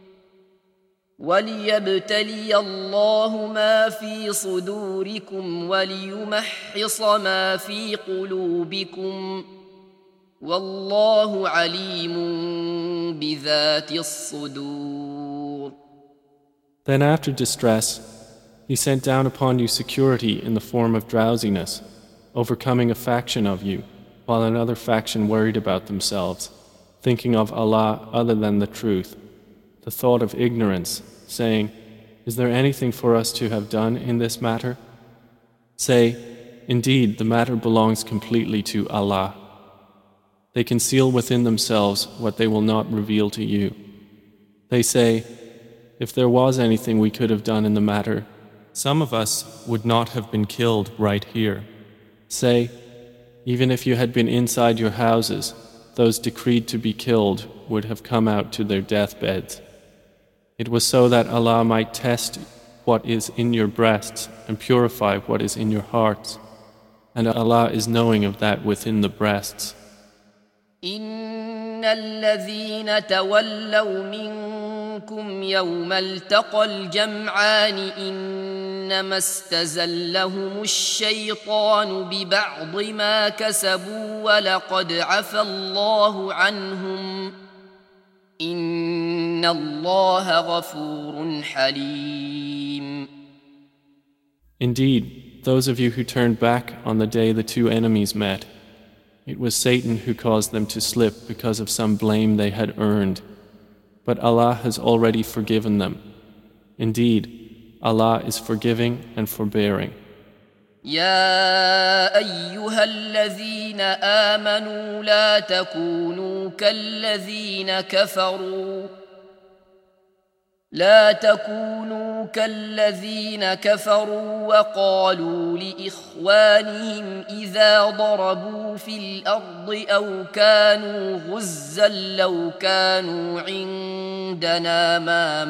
وليبتلي الله ما في صدوركم وليمحص ما في قلوبكم والله عليم بذات الصدور. Then after distress, He sent down upon you security in the form of drowsiness, overcoming a faction of you, while another faction worried about themselves, thinking of Allah other than the truth, the thought of ignorance, saying, "Is there anything for us to have done in this matter?" Say, "Indeed, the matter belongs completely to Allah." They conceal within themselves what they will not reveal to you. They say, "If there was anything we could have done in the matter, some of us would not have been killed right here." Say, "Even if you had been inside your houses, those decreed to be killed would have come out to their deathbeds. It was so that Allah might test what is in your breasts and purify what is in your hearts. And Allah is knowing of that within the breasts. إن الذين تولوا منكم يوم التقى الجمعان إنما استزلهم الشيطان ببعض ما كسبوا ولقد عفى الله عنهم إن الله غفور حليم. Indeed, those of you who turned back on the day the two enemies met, it was Satan who caused them to slip because of some blame they had earned. But Allah has already forgiven them. Indeed, Allah is forgiving and forbearing. يا أيها الذين آمنوا لا تكونوا كالذين كفروا وقالوا لإخوانهم إذا ضربوا في الأرض أو كانوا غزا لو كانوا عندنا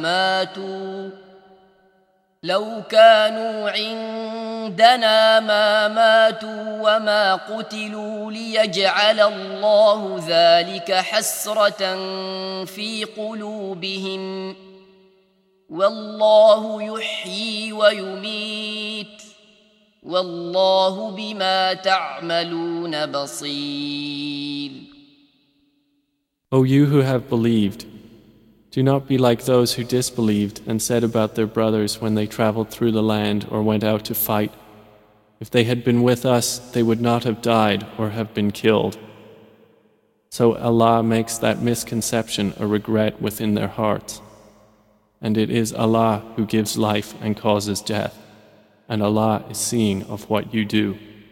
ما ماتوا وما قتلوا ليجعل الله ذلك حسرة في قلوبهم والله يحيي ويميت والله بما تعملون بصير. O you who have believed, do not be like those who disbelieved and said about their brothers when they traveled through the land or went out to fight, "If they had been with us, they would not have died or have been killed." So Allah makes that misconception a regret within their hearts. And it is Allah who gives life and causes death, and Allah is seeing of what you do.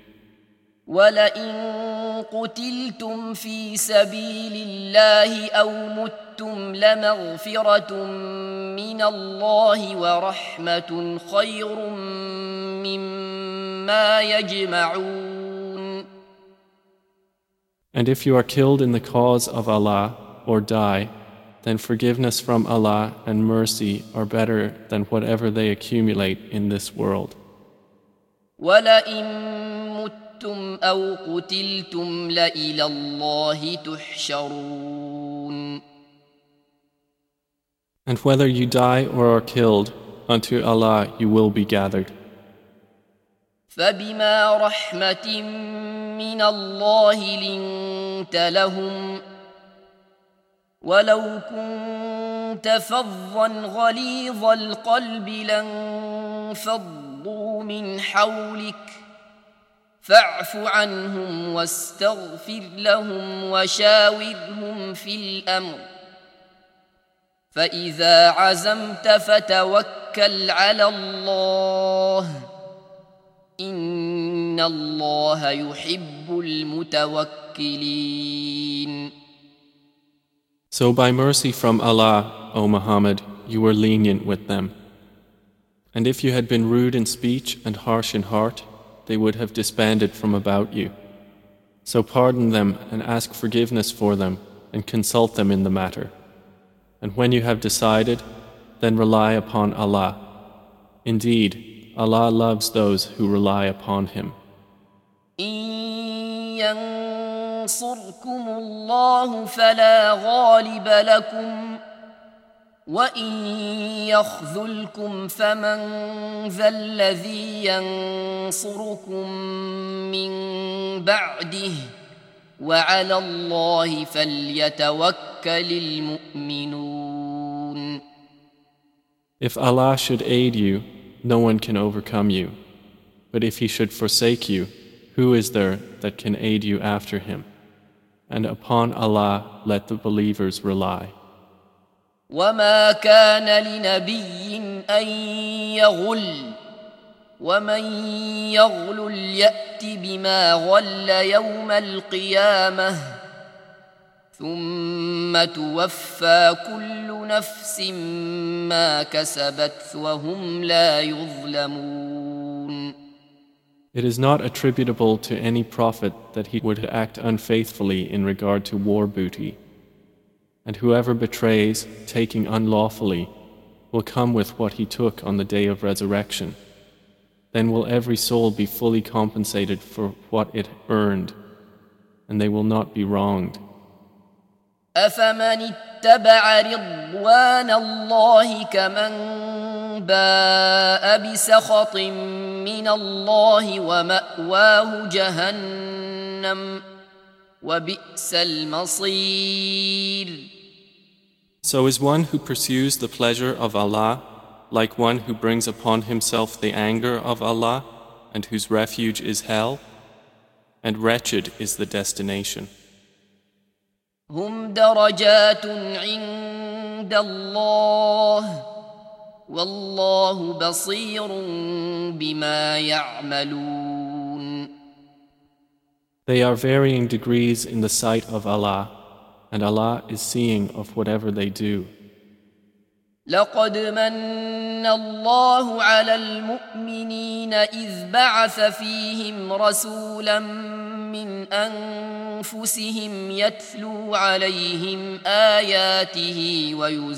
وَلَئِن قُتِلْتُمْ فِي سَبِيلِ اللَّهِ أَوْ مُتُّمْ لَمَغْفِرَةٌ مِّنَ اللَّهِ وَرَحْمَةٌ خَيْرٌ مِّمَّا يَجْمَعُونَ. And if you are killed in the cause of Allah or die, then forgiveness from Allah and mercy are better than whatever they accumulate in this world. وَلَئِن مُتُّمْ أَوْ قُتِلْتُمْ لَإِلَى اللَّهِ تُحْشَرُونَ. And whether you die or are killed, unto Allah you will be gathered. فَبِمَا رَحْمَةٍ مِّنَ اللَّهِ لِنتَ لَهُمْ ولو كنت فظا غليظ القلب لانفضوا من حولك فاعف عنهم واستغفر لهم وشاورهم في الأمر فإذا عزمت فتوكل على الله إن الله يحب المتوكلين. So by mercy from Allah, O Muhammad, you were lenient with them. And if you had been rude in speech and harsh in heart, they would have disbanded from about you. So pardon them and ask forgiveness for them and consult them in the matter. And when you have decided, then rely upon Allah. Indeed, Allah loves those who rely upon Him. ينصركم الله فلا غالب لكم وإن يخذلكم فمن ذا الذي ينصركم من بعده وعلى الله فليتوكل المؤمنون. If Allah should aid you, no one can overcome you. But if He should forsake you, who is there that can aid you after Him? And upon Allah let the believers rely. وما كان لنبي أن يغل ومن يغل يأت بما غل يوم القيامة ثم توفى كل نفس ما كسبت وهم لا يظلمون. It is not attributable to any prophet that he would act unfaithfully in regard to war booty. And whoever betrays, taking unlawfully, will come with what he took on the day of resurrection. Then will every soul be fully compensated for what it earned, and they will not be wronged. أفمن اتبع رضوان الله كمن باء بسخط من الله ومأواه جهنم وبئس المصير. So is one who pursues the pleasure of Allah like one who brings upon himself the anger of Allah and whose refuge is hell? And wretched is the destination. هم درجات عند الله والله بصير بما يعملون. They are varying degrees in the sight of Allah, and Allah is seeing of whatever they do. لقد من الله على المؤمنين إذ بعث فيهم رسولا من أنفسهم يتلو عليهم آياته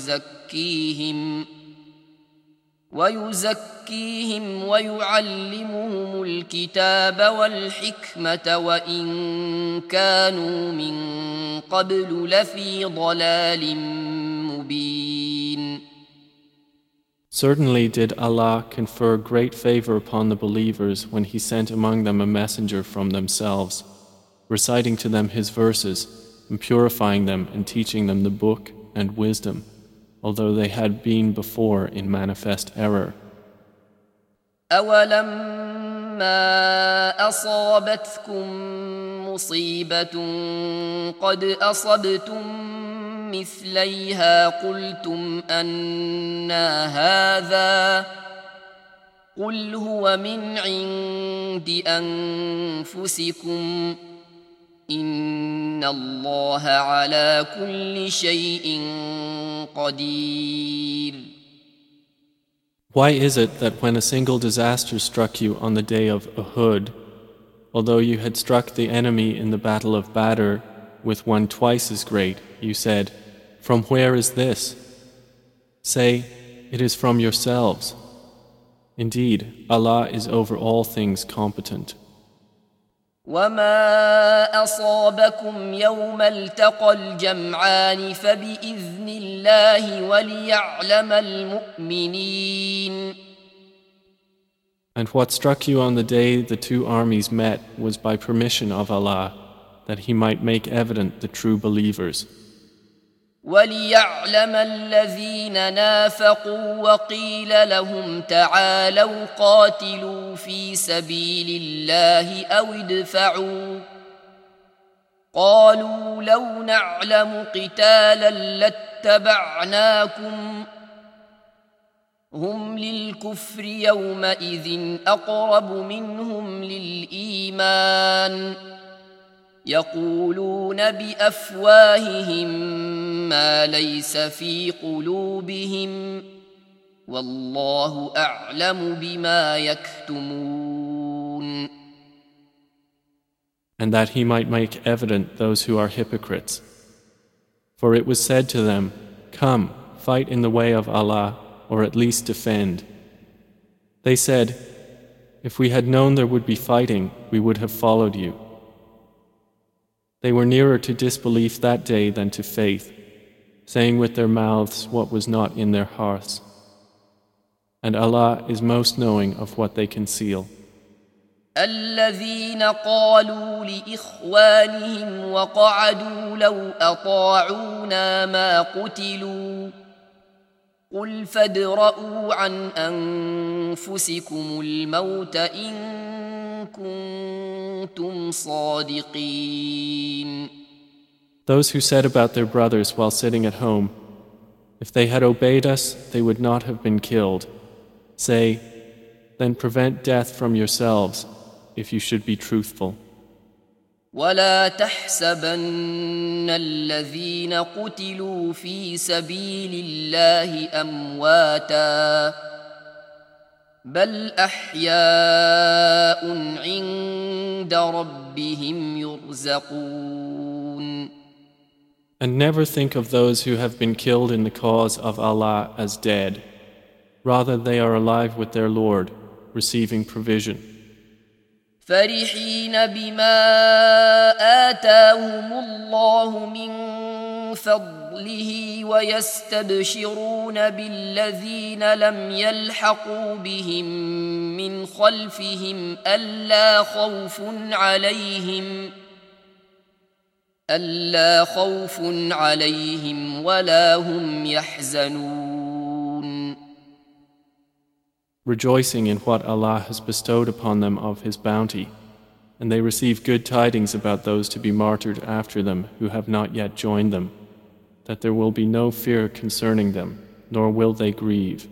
ويزكيهم ويعلمهم الكتاب والحكمة وإن كانوا من قبل لفي ضلال مبين. Certainly did Allah confer great favor upon the believers when He sent among them a messenger from themselves, reciting to them His verses, and purifying them and teaching them the book and wisdom, although they had been before in manifest error. أولما أصابتكم مصيبة قد أصبتم مثليها قلتم أنى هذا قل هو من عند أنفسكم إن الله على كل شيء قدير. Why is it that when a single disaster struck you on the day of Uhud, although you had struck the enemy in the battle of Badr with one twice as great, you said, "From where is this?" Say, "It is from yourselves." Indeed, Allah is over all things competent. وما أصابكم يوم التقى الجمعان فبإذن الله وليعلم المؤمنين. And what struck you on the day the two armies met was by permission of Allah, that He might make evident the true believers. وليعلم الذين نافقوا وقيل لهم تعالوا قاتلوا في سبيل الله أو ادفعوا قالوا لو نعلم قتالا لاتبعناكم هم للكفر يومئذ أقرب منهم للإيمان يقولون بأفواههم ما ليس في قلوبهم والله أعلم بما يكتمون. And that he might make evident those who are hypocrites. For it was said to them, "Come, fight in the way of Allah, or at least defend." They said, "If we had known there would be fighting, we would have followed you." They were nearer to disbelief that day than to faith, saying with their mouths what was not in their hearts. And Allah is most knowing of what they conceal. الذين قالوا لإخوانهم وقعدوا لو أطاعونا ما قتلوا قل فادرءوا عن أنفسكم الموت إن كنتم صادقين. Those who said about their brothers while sitting at home, "If they had obeyed us, they would not have been killed." Say, then prevent death from yourselves if you should be truthful. ولا تحسبن الذين قتلوا في سبيل الله أمواتا بل أحياء عند ربهم يرزقون. And never think of those who have been killed in the cause of Allah as dead. Rather, they are alive with their Lord, receiving provision. فرحين بما آتاهم الله من فضله ويستبشرون بالذين لم يلحقوا بهم من خلفهم ألا خوف عليهم ولا هم يحزنون. Rejoicing in what Allah has bestowed upon them of His bounty, and they receive good tidings about those to be martyred after them who have not yet joined them, that there will be no fear concerning them, nor will they grieve.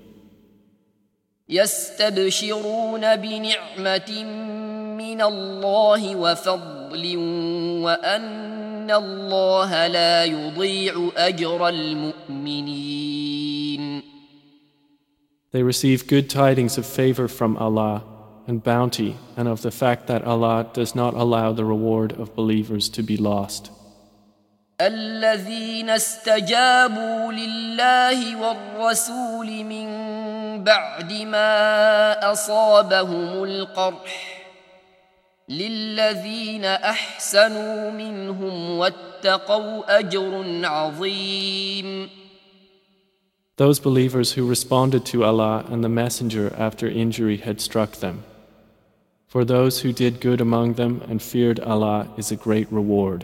يستبشرون بنعمة من الله وفضل وأن الله لا يضيع أجر المؤمنين. They receive good tidings of favor from Allah and bounty, and of the fact that Allah does not allow the reward of believers to be lost. الذين استجابوا لله والرسول من بعد ما أصابهم القرح للذين أحسنوا منهم واتقوا أجر عظيم. Those believers who responded to Allah and the Messenger after injury had struck them. For those who did good among them and feared Allah is a great reward.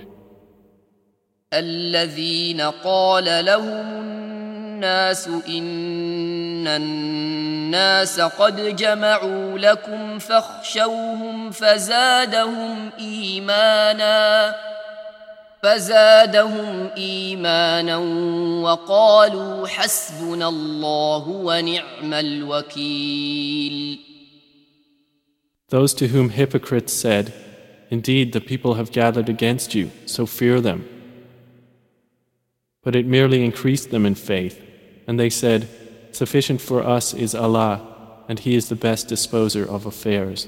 الذين قال لهم الناس إن الناس قد جمعوا لكم فاخشوهم فزادهم إيمانا وقالوا حسبنا الله ونعم الوكيل. Those to whom hypocrites said, "Indeed, the people have gathered against you, so fear them." But it merely increased them in faith, and they said, "Sufficient for us is Allah, and He is the best disposer of affairs."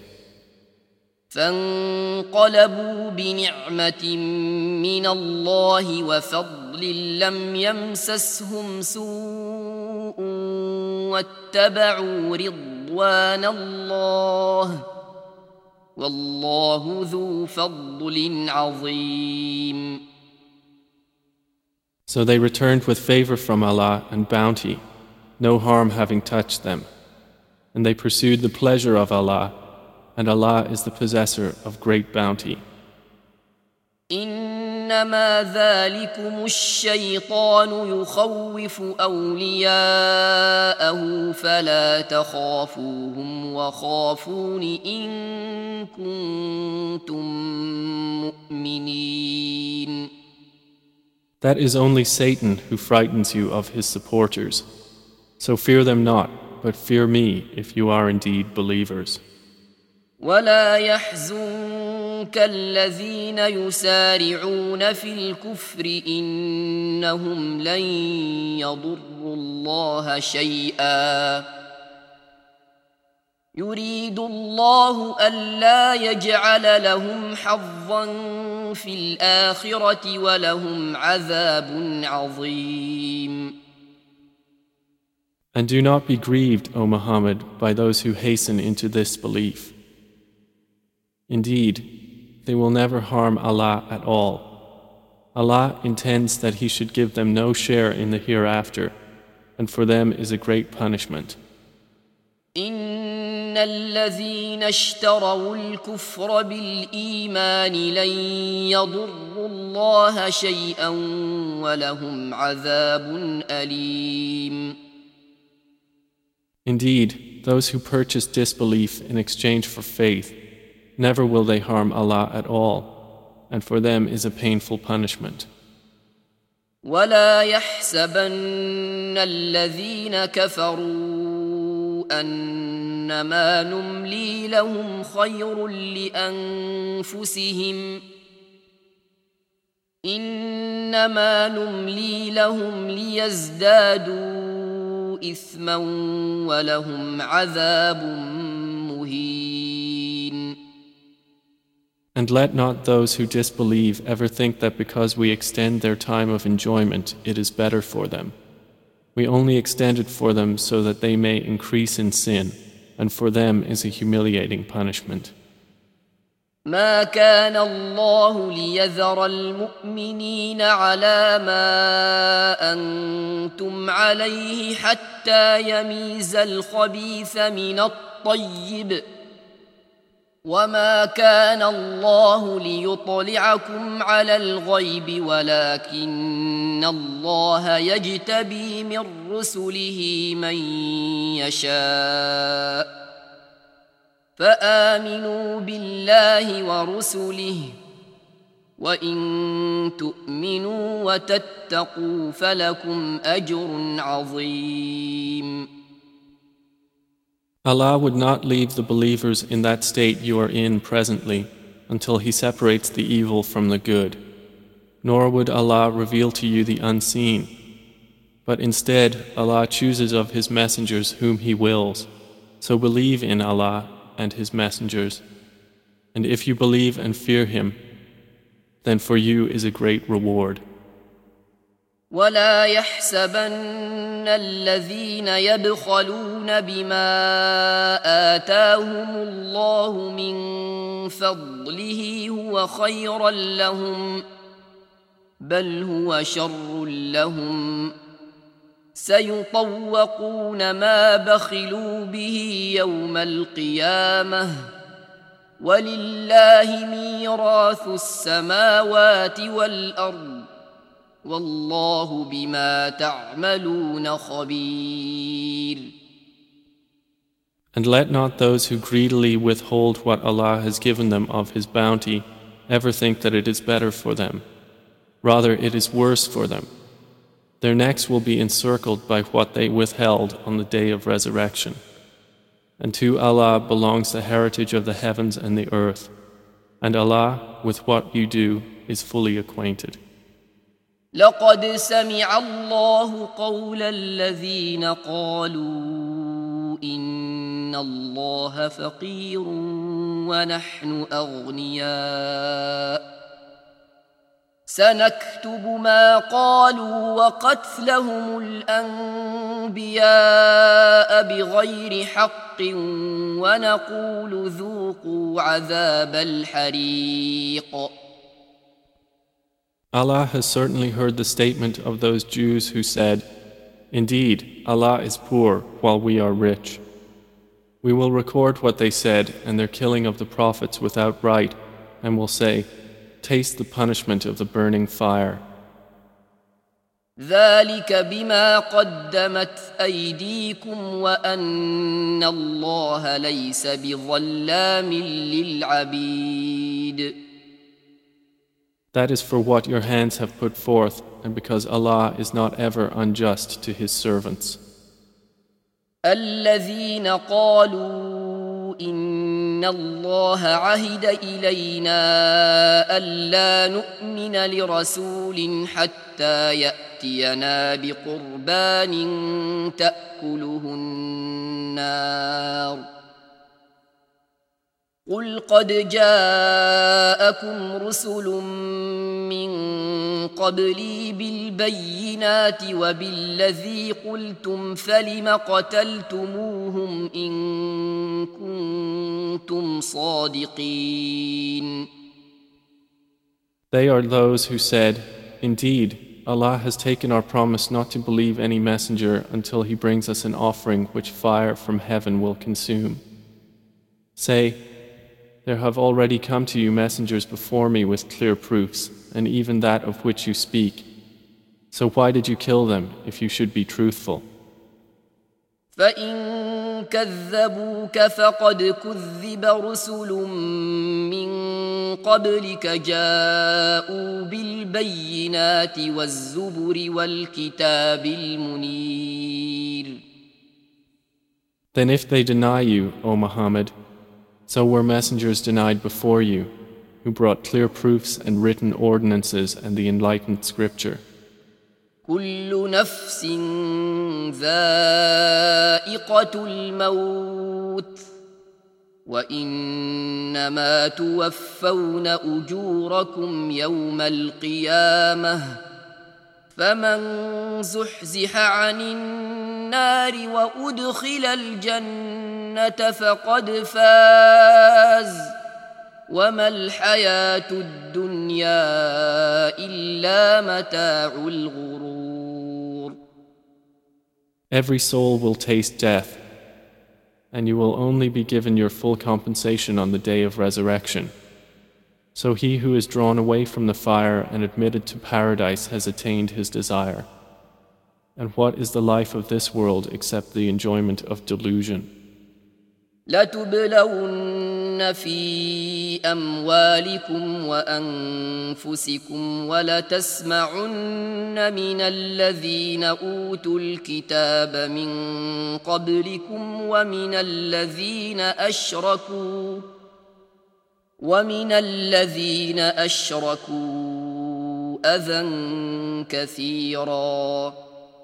فانقلبوا بنعمة من الله وفضل لم يمسسهم سوء واتبعوا رضوان الله والله ذو فضل عظيم. So they returned with favor from Allah and bounty, no harm having touched them. And they pursued the pleasure of Allah, and Allah is the possessor of great bounty. إنما ذلكم الشيطان يخوف أولياءه فلا تخافوهم وخافون إن كنتم مؤمنين. That is only Satan who frightens you of his supporters. So fear them not, but fear me if you are indeed believers. ولا يحزنك الذين يسارعون في الكفر إنهم أنهم لن يضروا الله شيئا يريد الله ألا يجعل لهم حظا في الآخرة ولهم عذاب عظيم. And do not be grieved, O Muhammad, by those who hasten into this belief. Indeed, they will never harm Allah at all. Allah intends that He should give them no share in the hereafter, and for them is a great punishment. إن الذين اشتروا الكفر بالإيمان لن يضروا الله شيئا ولهم عذاب أليم. Indeed, those who purchase disbelief in exchange for faith, never will they harm Allah at all, and for them is a painful punishment. ولا يحسبن الذين كفروا أنما نملي لهم خير لأنفسهم إنما نملي لهم ليزدادوا إثما ولهم عذاب مهين. And let not those who disbelieve ever think that because we extend their time of enjoyment, it is better for them. We only extend it for them so that they may increase in sin, and for them is a humiliating punishment. ما كان الله ليذر المؤمنين على ما أنتم عليه حتى يميز الخبيث من الطيب وما كان الله ليطلعكم على الغيب ولكن الله يجتبي من رسله من يشاء فآمنوا بالله ورسله وإن تؤمنوا وتتقوا فلكم أجر عظيم. Allah would not leave the believers in that state you are in presently until He separates the evil from the good, nor would Allah reveal to you the unseen, but instead Allah chooses of His messengers whom He wills, so believe in Allah and His messengers, and if you believe and fear Him, then for you is a great reward. ولا يحسبن الذين يبخلون بما آتاهم الله من فضله هو خيرا لهم بل هو شر لهم سيطوقون ما بخلوا به يوم القيامة ولله ميراث السماوات والأرض والله بما تعملون خبير. And let not those who greedily withhold what Allah has given them of His bounty ever think that it is better for them. Rather, it is worse for them. Their necks will be encircled by what they withheld on the day of resurrection. And to Allah belongs the heritage of the heavens and the earth. And Allah, with what you do, is fully acquainted. لقد سمع الله قول الذين قالوا إن الله فقير ونحن أغنياء سنكتب ما قالوا وقتلهم الأنبياء بغير حق ونقول ذوقوا عذاب الحريق. Allah has certainly heard the statement of those Jews who said, "Indeed, Allah is poor while we are rich." We will record what they said and their killing of the prophets without right, and will say, "Taste the punishment of the burning fire." ذلك بما قدمت أيديكم وأن الله ليس بظلام للعبيد. That is for what your hands have put forth, and because Allah is not ever unjust to His servants. الذين قالوا إن إن الله عهد إلينا ألا نؤمن لرسول حتى يأتينا بقربان تأكله النار قل قد جاءكم رسل من قبلي بالبينات وبالذي قلتم فلم قتلتموهم إن كنتم صادقين. They are those who said, Indeed, Allah has taken our promise not to believe any messenger until he brings us an offering which fire from heaven will consume. Say, there have already come to you messengers before me with clear proofs, and even that of which you speak. So why did you kill them if you should be truthful? فَإِن كَذَّبُوكَ فَقَدْ كُذِّبَ رُسُلٌ مِّن قَبْلِكَ جَاءُوا بِالْبَيِّنَاتِ وَالزُّبُرِ وَالْكِتَابِ الْمُنِيرِ. Then if they deny you, O Muhammad, so were messengers denied before you, who brought clear proofs and written ordinances and the enlightened scripture. كل نفس ذائقة الموت وإنما توفون أجوركم يوم القيامة فمن زحزح عن النار وأدخل الجنة فقد فاز وما الحياة الدنيا إلا متاع الغرور. Every soul will taste death, and you will only be given your full compensation on the day of resurrection. So he who is drawn away from the fire and admitted to paradise has attained his desire. And what is the life of this world except the enjoyment of delusion? لتبلون في أموالكم وأنفسكم ولتسمعن من الذين أوتوا الكتاب من قبلكم ومن الذين أشركوا أذى كثيرا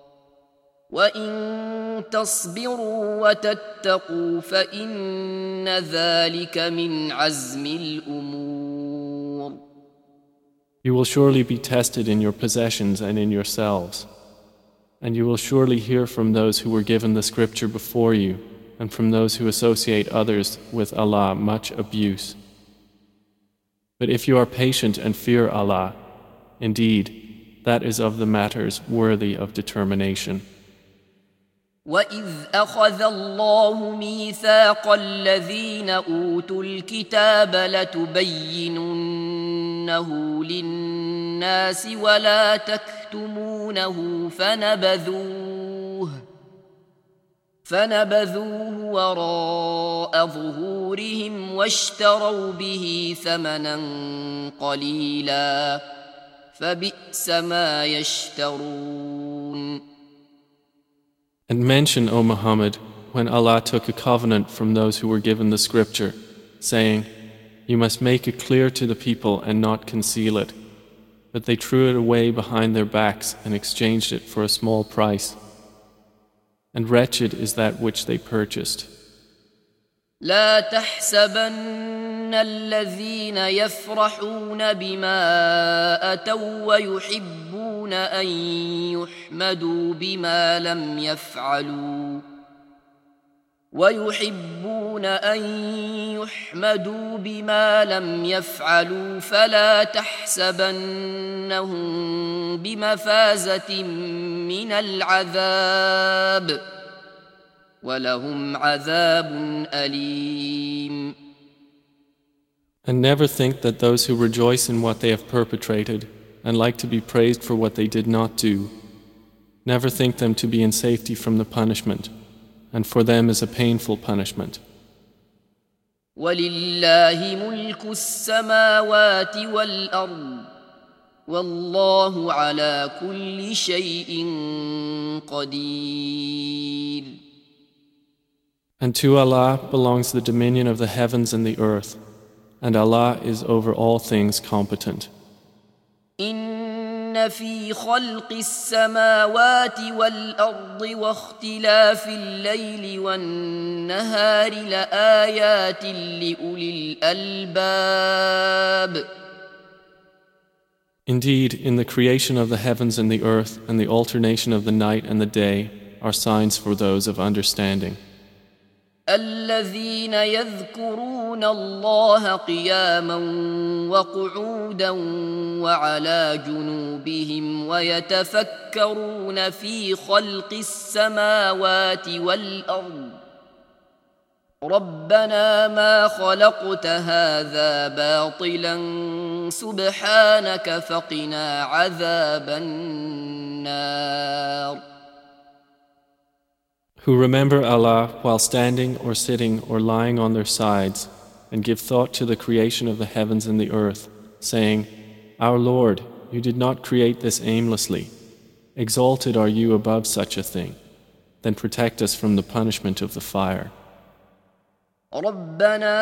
وإن تصبروا وتتقوا فإن ذلك من عزم الأمور. You will surely be tested in your possessions and in yourselves, and you will surely hear from those who were given the scripture before you and from those who associate others with Allah much abuse. But if you are patient and fear Allah, indeed, that is of the matters worthy of determination. وَإِذْ أَخَذَ اللَّهُ مِيثَاقَ الَّذِينَ أُوتُوا الْكِتَابَ لَتُبَيِّنُنَّهُ لِلنَّاسِ وَلَا تَكْتُمُونَهُ فَنَبَذُوهُ وَرَاءَ ظُهُورِهِمْ وَاشْتَرَوْا بِهِ ثَمَنًا قَلِيلًا فَبِئْسَ مَا يَشْتَرُونَ. And mention, O Muhammad, when Allah took a covenant from those who were given the scripture, saying, You must make it clear to the people and not conceal it. But they threw it away behind their backs and exchanged it for a small price. And wretched is that which they purchased. لا تحسبن الذين يفرحون بما أتوا ويحبون أن يحمدوا بما لم يفعلوا فلا تحسبنهم بمفازة من العذاب وَلَهُمْ عَذَابٌ أَلِيمٌ. And never think that those who rejoice in what they have perpetrated and like to be praised for what they did not do, never think them to be in safety from the punishment, and for them is a painful punishment. وَلِلَّهِ مُلْكُ السَّمَاوَاتِ وَالْأَرْضِ وَاللَّهُ عَلَى كُلِّ شَيْءٍ قَدِيرٌ. And to Allah belongs the dominion of the heavens and the earth, and Allah is over all things competent. إن في خلق السماوات والأرض واختلاف الليل والنهار لآيات لأولي الألباب. Indeed, in the creation of the heavens and the earth and the alternation of the night and the day are signs for those of understanding. الذين يذكرون الله قياما وقعودا وعلى جنوبهم ويتفكرون في خلق السماوات والأرض ربنا ما خلقت هذا باطلا سبحانك فقنا عذاب النار. Who remember Allah while standing or sitting or lying on their sides and give thought to the creation of the heavens and the earth, saying, Our Lord, you did not create this aimlessly. Exalted are you above such a thing. Then protect us from the punishment of the fire. ربنا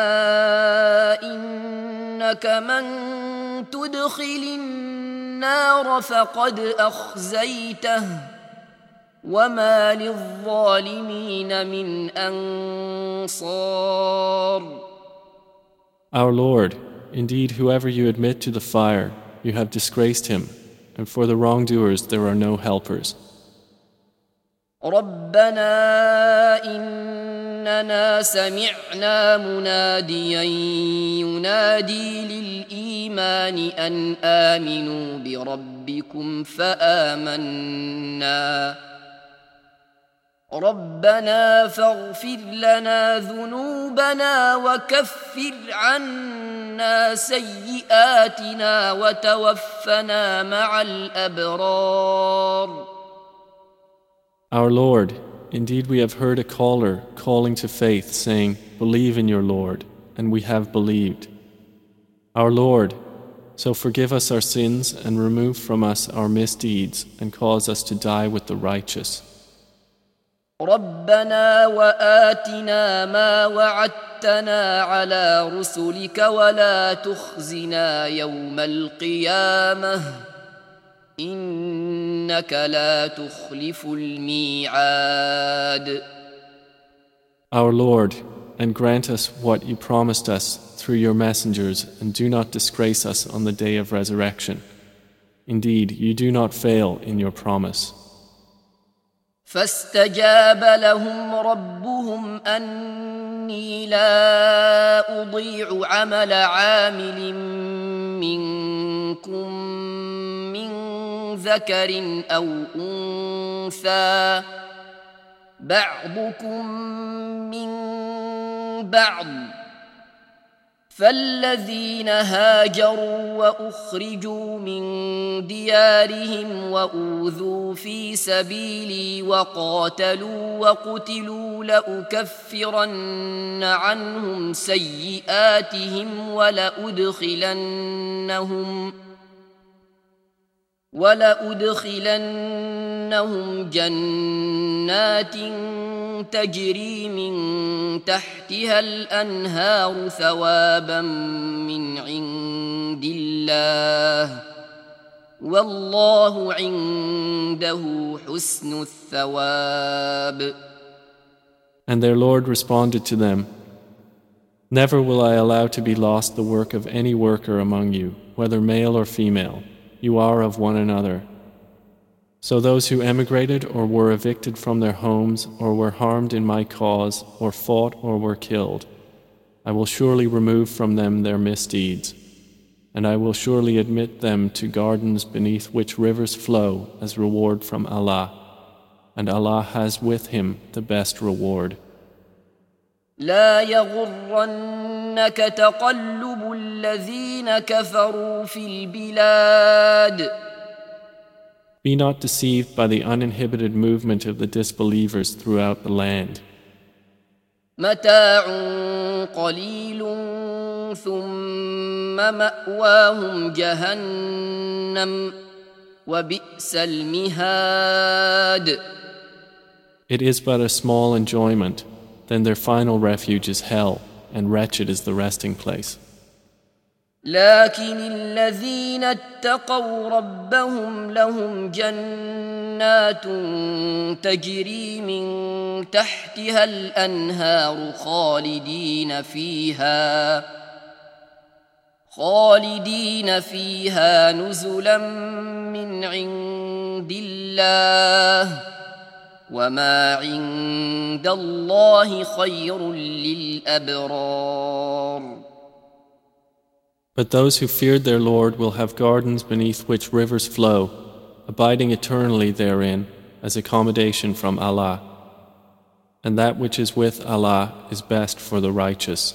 إنك من تدخل النار فقد أخزيته وما للظالمين من أنصار. Our Lord, indeed whoever you admit to the fire, you have disgraced him, and for the wrongdoers there are no helpers. ربنا إننا سمعنا مناديا ينادي للإيمان أن آمنوا بربكم فآمنا ربنا فاغفر لنا ذنوبنا وكفر عنا سيئاتنا وتوفنا مع الأبرار. Our Lord, indeed we have heard a caller calling to faith, saying, Believe in your Lord, and we have believed. Our Lord, so forgive us our sins and remove from us our misdeeds and cause us to die with the righteous. ربنا وآتنا ما وعدتنا على رسلك ولا تخزنا يوم القيامة إنك لا تخلف الميعاد. Our Lord, and grant us what you promised us through your messengers, and do not disgrace us on the day of resurrection. Indeed, you do not fail in your promise. فاستجاب لهم ربهم أني لا أضيع عمل عامل منكم من ذكر أو أنثى بعضكم من بعض فالذين هاجروا وأخرجوا من ديارهم وأوذوا في سبيلي وقاتلوا وقتلوا لأكفرن عنهم سيئاتهم ولأدخلنهم جنات تجري من تحتها الأنهار ثوابا من عند الله والله عنده حسن الثواب. And their Lord responded to them, Never will I allow to be lost the work of any worker among you, whether male or female. You are of one another. So those who emigrated or were evicted from their homes or were harmed in my cause or fought or were killed, I will surely remove from them their misdeeds, and I will surely admit them to gardens beneath which rivers flow as reward from Allah, and Allah has with him the best reward. لا يغرنك تقلب الذين كفروا في البلاد. Be not deceived by the uninhibited movement of the disbelievers throughout the land. متاع قليل ثم مأواهم جهنم وبئس المهاد. It is but a small enjoyment, then their final refuge is hell, and wretched is the resting place. لكن الذين اتقوا ربهم لهم جنات تجري من تحتها الأنهار خالدين فيها نزلا من عند الله وما عند الله خير للأبرار. But those who feared their Lord will have gardens beneath which rivers flow, abiding eternally therein as accommodation from Allah. And that which is with Allah is best for the righteous.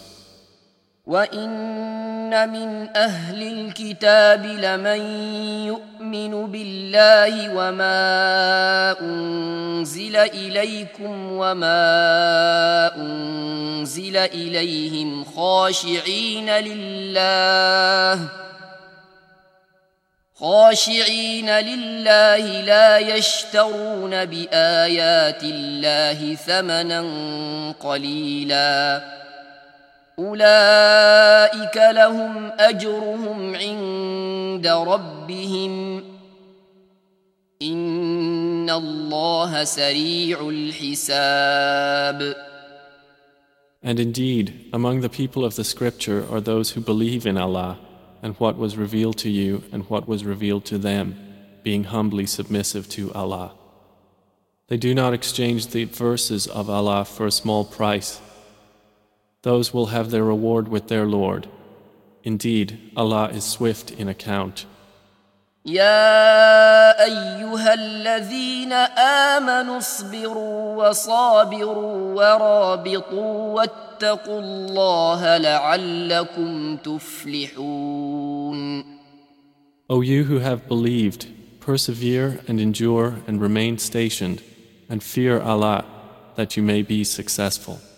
وَإِنَّ مِنْ أَهْلِ الْكِتَابِ لَمَنْ يُؤْمِنُ بِاللَّهِ وَمَا أُنْزِلَ إِلَيْكُمْ وَمَا أُنْزِلَ إِلَيْهِمْ خاشعين لله لا يشترون بآيات الله ثمنا قليلا أولئك لهم أجرهم عند ربهم إن الله سريع الحساب. And indeed, among the people of the scripture are those who believe in Allah and what was revealed to you and what was revealed to them, being humbly submissive to Allah. They do not exchange the verses of Allah for a small price. Those will have their reward with their Lord. Indeed, Allah is swift in account. يا أيها الذين آمنوا اصبروا وصابروا ورابطوا واتقوا الله لعلكم تفلحون. O you who have believed, persevere and endure and remain stationed, and fear Allah that you may be successful.